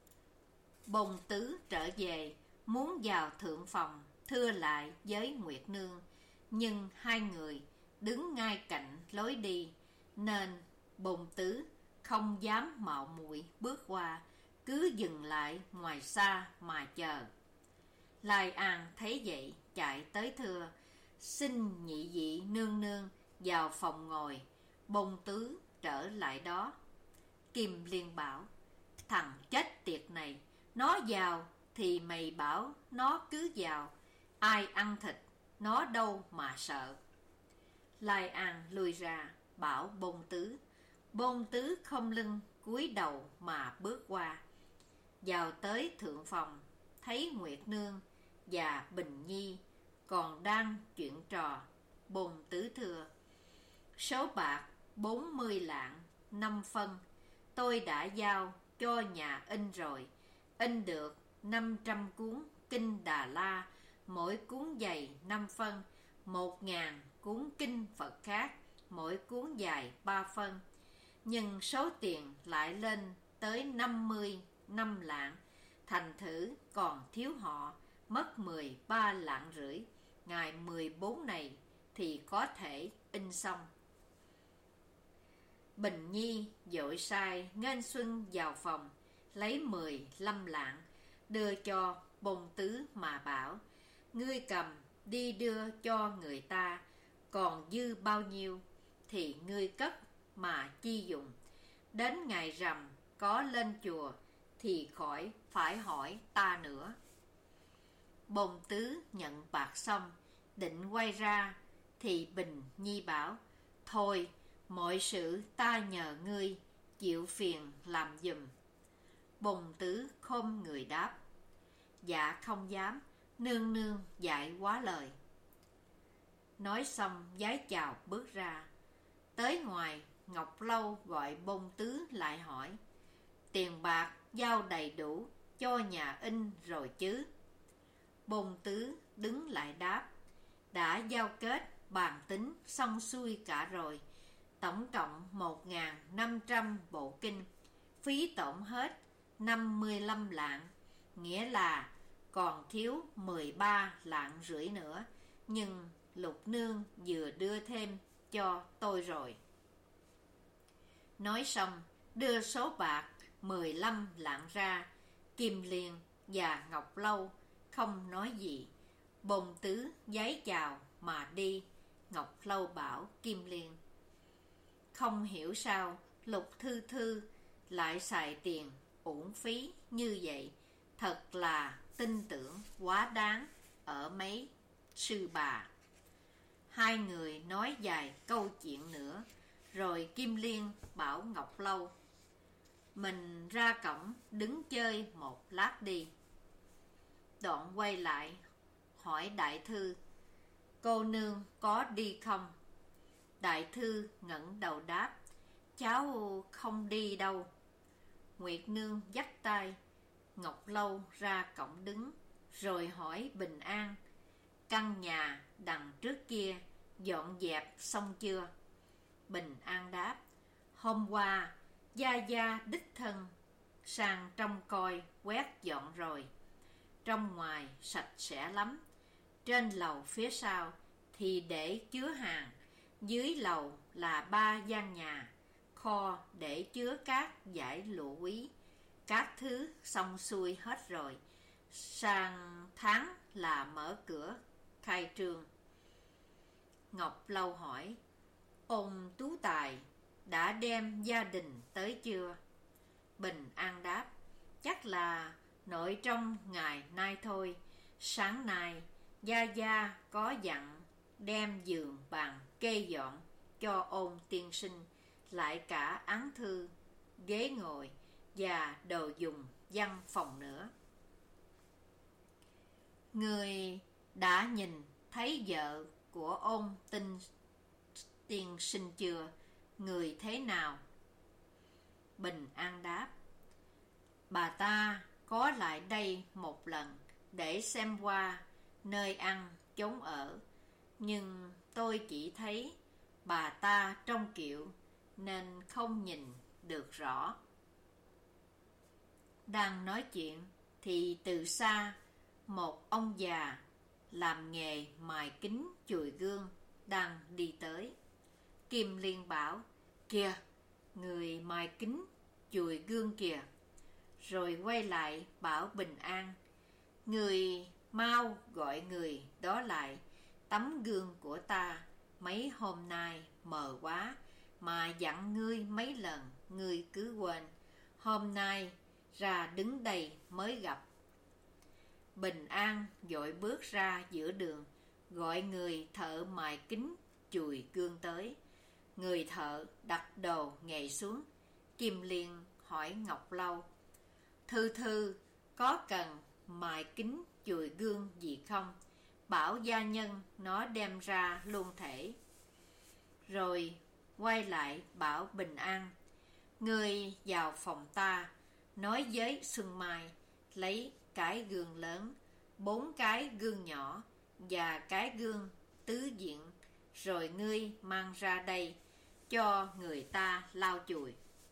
Bồn Tứ trở về, muốn vào thượng phòng thưa lại với Nguyệt Nương, nhưng hai người đứng ngay cạnh lối đi, nên Bồn Tứ không dám mạo muội bước qua, cứ dừng lại ngoài xa mà chờ. Lai An thấy vậy chạy tới thưa, xin nhị vị nương nương vào phòng ngồi. Bồn Tứ trở lại đó. Kim Liên bảo. Thằng chết tiệt này, nó vào thì mày bảo nó cứ vào, ai ăn thịt nó đâu mà sợ. Lai An lùi ra bảo Bồn Tứ. Bồn Tứ không lưng cúi đầu mà bước qua. Vào tới thượng phòng, thấy Nguyệt Nương và Bình Nhi còn đang chuyện trò. Bồn Tứ thưa. Số bạc bốn mươi lạng năm phân tôi đã giao cho nhà in rồi. In được năm trăm cuốn kinh Đà La, mỗi cuốn dày năm phân, một ngàn cuốn kinh Phật khác, mỗi cuốn dài ba phân. Nhưng số tiền lại lên tới năm mươi năm lạng, thành thử còn thiếu họ mất mười ba lạng rưỡi. Ngày mười bốn này thì có thể in xong. Bình Nhi vội sai Nghênh Xuân vào phòng, lấy mười lăm lạng, đưa cho Bồn Tứ mà bảo, ngươi cầm đi đưa cho người ta, còn dư bao nhiêu thì ngươi cất mà chi dùng. Đến ngày rằm có lên chùa thì khỏi phải hỏi ta nữa. Bồn Tứ nhận bạc xong, định quay ra, thì Bình Nhi bảo, thôi, mọi sự ta nhờ ngươi, chịu phiền làm giùm. Bồn Tứ khom người đáp, dạ không dám, nương nương dạy quá lời. Nói xong vái chào bước ra. Tới ngoài, Ngọc Lâu gọi Bồn Tứ lại hỏi, tiền bạc giao đầy đủ cho nhà in rồi chứ? Bồn Tứ đứng lại đáp, đã giao kết bàn tính xong xuôi cả rồi, tổng cộng một nghìn năm trăm bộ kinh, phí tổn hết năm mươi lăm lạng, nghĩa là còn thiếu mười ba lạng rưỡi nữa, nhưng Lục Nương vừa đưa thêm cho tôi rồi. Nói xong, đưa số bạc mười lăm lạng ra. Kim Liên và Ngọc Lâu không nói gì. Bồn Tứ vái chào mà đi. Ngọc Lâu bảo Kim Liên, không hiểu sao Lục Thư Thư lại xài tiền uổng phí như vậy, thật là tin tưởng quá đáng ở mấy sư bà. Hai người nói vài câu chuyện nữa, rồi Kim Liên bảo Ngọc Lâu, mình ra cổng đứng chơi một lát đi. Đoạn quay lại hỏi Đại Thư, cô nương có đi không? Đại Thư ngẩng đầu đáp, cháu không đi đâu. Nguyệt Nương dắt tay Ngọc Lâu ra cổng đứng, rồi hỏi bình an, căn nhà đằng trước kia dọn dẹp xong chưa? Bình an đáp, hôm qua Gia Gia đích thân sang trông coi quét dọn rồi. Trong ngoài sạch sẽ lắm. Trên lầu phía sau thì để chứa hàng, dưới lầu là ba gian nhà, kho để chứa các dải lụa quý. Các thứ xong xuôi hết rồi, sang tháng là mở cửa khai trương. Ngọc Lâu hỏi, ông Tú Tài đã đem gia đình tới chưa? Bình an đáp, chắc là nội trong ngày nay thôi. Sáng nay Gia Gia có dặn đem giường bàn kê dọn cho ôn tiên sinh, lại cả án thư, ghế ngồi và đồ dùng văn phòng nữa. Người đã nhìn thấy vợ của ôn tinh tiên sinh chưa? Người thế nào? Bình an đáp, bà ta có lại đây một lần để xem qua nơi ăn chốn ở, nhưng tôi chỉ thấy bà ta trong kiệu nên không nhìn được rõ. Đang nói chuyện thì từ xa một ông già làm nghề mài kính chùi gương đang đi tới. Kim Liên bảo, kìa, người mài kính chùi gương kìa. Rồi quay lại bảo Bình an, người mau gọi người đó lại. Tấm gương của ta mấy hôm nay mờ quá, mà dặn ngươi mấy lần ngươi cứ quên. Hôm nay ra đứng đây mới gặp. Bình an vội bước ra giữa đường, gọi người thợ mài kính chùi gương tới. Người thợ đặt đồ nghề xuống. Kim Liên hỏi Ngọc Lâu, Thư Thư có cần mài kính chùi gương gì không? Bảo gia nhân nó đem ra luôn thể. Rồi quay lại bảo Bình an, ngươi vào phòng ta, nói với Xuân Mai lấy cái gương lớn, bốn cái gương nhỏ và cái gương tứ diện, rồi ngươi mang ra đây cho người ta lau chùi.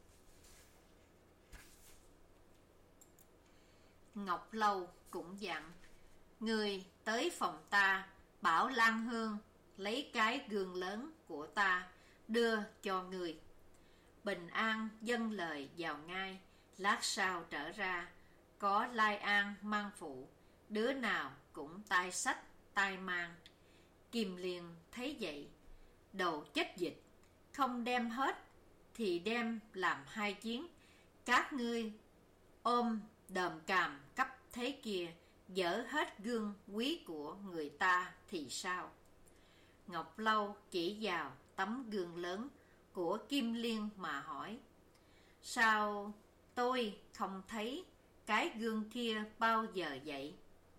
Ngọc Lâu cũng dặn, ngươi tới phòng ta bảo Lan Hương lấy cái gương lớn của ta đưa cho ngươi. Bình an dâng lời vào ngay. Lát sau trở ra, có Lai An mang phụ, đứa nào cũng tay xách tay mang. Kim Liên thấy vậy, đầu chết dịch, không đem hết thì đem làm hai chiến. Các ngươi ôm đờm càm cấp thế kia, dỡ hết gương quý của người ta thì sao? Ngọc Lâu chỉ vào tấm gương lớn của Kim Liên mà hỏi: sao tôi không thấy cái gương kia bao giờ vậy?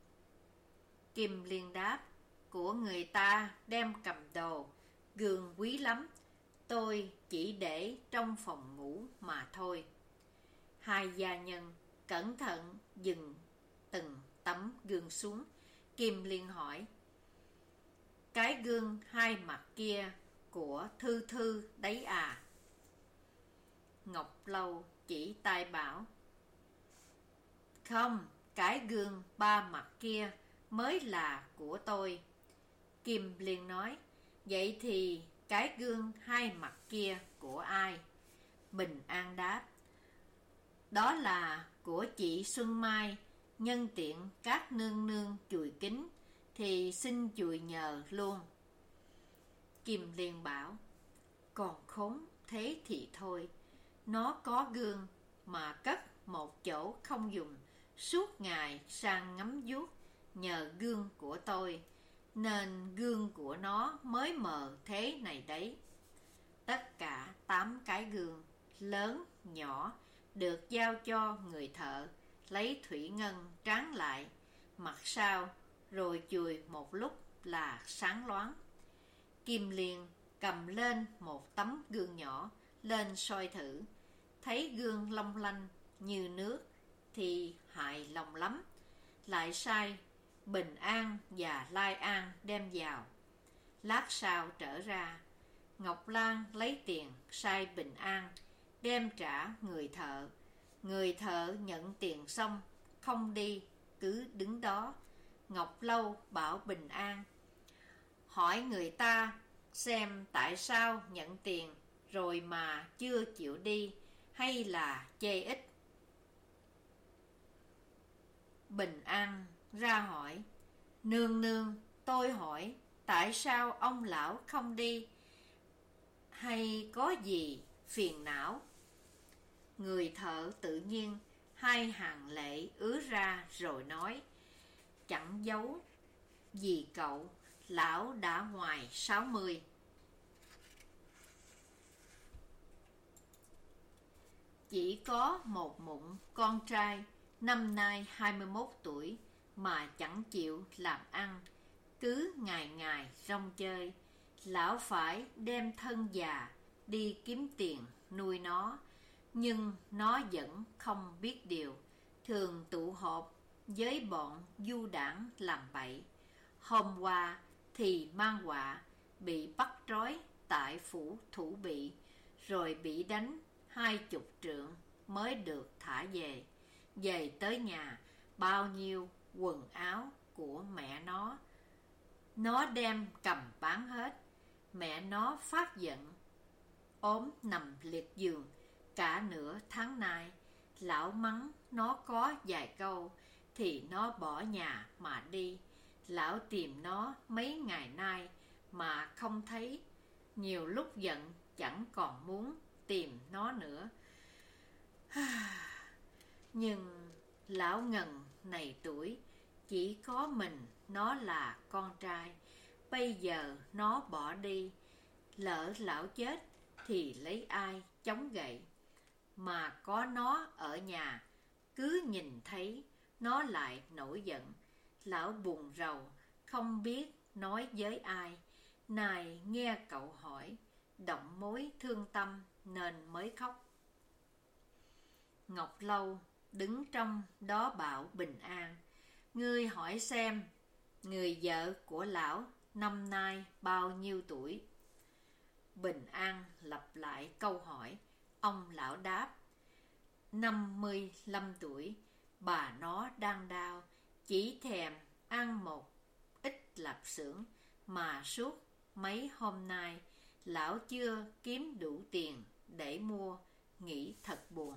Kim Liên đáp: của người ta đem cầm đồ, gương quý lắm, tôi chỉ để trong phòng ngủ mà thôi. Hai gia nhân cẩn thận dừng từng tấm gương xuống. Kim Liên hỏi: cái gương hai mặt kia của Thư Thư đấy à? Ngọc Lâu chỉ tay bảo: không, cái gương ba mặt kia mới là của tôi. Kim Liên nói: vậy thì cái gương hai mặt kia của ai? Bình An đáp: đó là của chị Xuân Mai, nhân tiện các nương nương chùi kính thì xin chùi nhờ luôn. Kim Liên bảo: còn khốn thế thì thôi, nó có gương mà cất một chỗ không dùng, suốt ngày sang ngắm vuốt nhờ gương của tôi, nên gương của nó mới mờ thế này đấy. Tất cả tám cái gương lớn nhỏ được giao cho người thợ lấy thủy ngân tráng lại mặt sau, rồi chùi một lúc là sáng loáng. Kim Liên cầm lên một tấm gương nhỏ lên soi thử, thấy gương long lanh như nước thì hài lòng lắm, lại sai Bình An và Lai An đem vào. Lát sau trở ra, Ngọc Lan lấy tiền sai Bình An đem trả người thợ. Người thợ nhận tiền xong không đi, cứ đứng đó. Ngọc Lâu bảo Bình An: hỏi người ta xem tại sao nhận tiền rồi mà chưa chịu đi, hay là chê ít. Bình An ra hỏi: nương nương, tôi hỏi tại sao ông lão không đi, hay có gì phiền não? Người thợ tự nhiên hai hàng lệ ứa ra rồi nói: chẳng giấu gì cậu, lão đã ngoài sáu mươi. Chỉ có một mụn con trai năm nay hai mươi mốt tuổi mà chẳng chịu làm ăn, cứ ngày ngày rong chơi. Lão phải đem thân già đi kiếm tiền nuôi nó, nhưng nó vẫn không biết điều, thường tụ họp với bọn du đảng làm bậy. Hôm qua thì mang họa bị bắt trói tại phủ Thủ Bị, rồi bị đánh hai chục trượng mới được thả về. Về tới nhà, bao nhiêu quần áo của mẹ nó nó đem cầm bán hết. Mẹ nó phát giận, ốm nằm liệt giường cả nửa tháng nay. Lão mắng nó có vài câu thì nó bỏ nhà mà đi. Lão tìm nó mấy ngày nay mà không thấy, nhiều lúc giận chẳng còn muốn tìm nó nữa. Nhưng lão ngần này tuổi, chỉ có mình nó là con trai. Bây giờ nó bỏ đi, lỡ lão chết thì lấy ai chống gậy? Mà có nó ở nhà, cứ nhìn thấy nó lại nổi giận. Lão buồn rầu, không biết nói với ai. Này nghe cậu hỏi, động mối thương tâm nên mới khóc. Ngọc Lâu đứng trong đó bảo Bình An: ngươi hỏi xem, người vợ của lão năm nay bao nhiêu tuổi? Bình An lặp lại câu hỏi. Ông lão đáp: năm mươi lăm tuổi. Bà nó đang đau, chỉ thèm ăn một ít lạp xưởng, mà suốt mấy hôm nay lão chưa kiếm đủ tiền để mua, nghĩ thật buồn.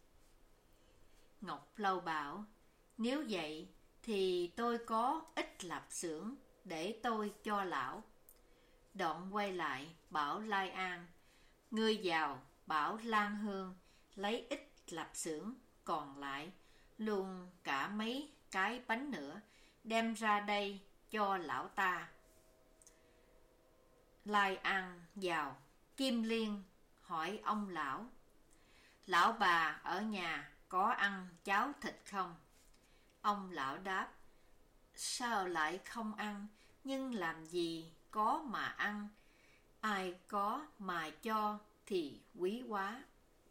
Ngọc Lâu bảo: nếu vậy thì tôi có ít lạp xưởng để tôi cho lão. Đoạn quay lại bảo Lai An: ngươi vào bảo Lan Hương lấy ít lạp xưởng, còn lại, luôn cả mấy cái bánh nữa, đem ra đây cho lão ta. Lai An vào, Kim Liên hỏi ông lão: Lão bà ở nhà có ăn cháo thịt không? Ông lão đáp: Sao lại không ăn, nhưng làm gì có mà ăn, ai có mà cho thì quý quá.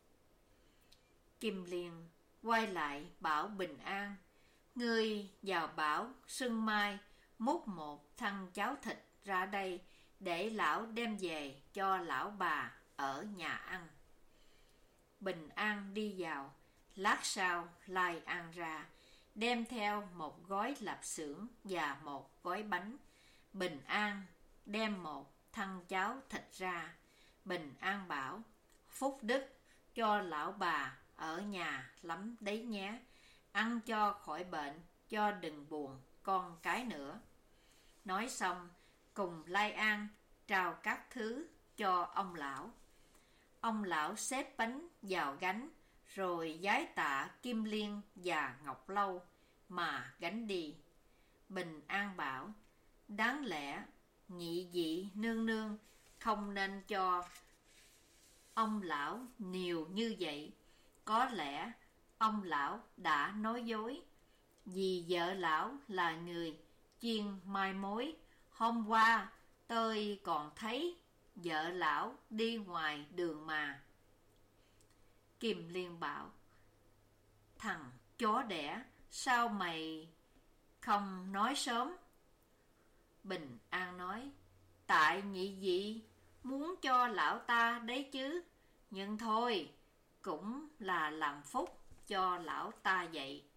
Kim Liên quay lại bảo Bình An: Ngươi vào bảo Xuân Mai múc một thăn cháo thịt ra đây, để lão đem về cho lão bà ở nhà ăn. Bình An đi vào, lát sau Lai An ra, đem theo một gói lạp xưởng và một gói bánh. Bình An đem một thăn cháo thịt ra. Bình An bảo: Phúc đức cho lão bà ở nhà lắm đấy nhé, ăn cho khỏi bệnh, cho đừng buồn con cái nữa. Nói xong, cùng Lai An trao các thứ cho ông lão. Ông lão xếp bánh vào gánh, rồi giái tạ Kim Liên và Ngọc Lâu mà gánh đi. Bình An bảo: Đáng lẽ nhị vị nương nương không nên cho ông lão nhiều như vậy. Có lẽ ông lão đã nói dối, vì vợ lão là người chuyên mai mối. Hôm qua tôi còn thấy vợ lão đi ngoài đường mà. Kim Liên bảo: Thằng chó đẻ, sao mày không nói sớm? Bình An nói: Tại nhị vị muốn cho lão ta đấy chứ, nhưng thôi, cũng là làm phúc cho lão ta vậy.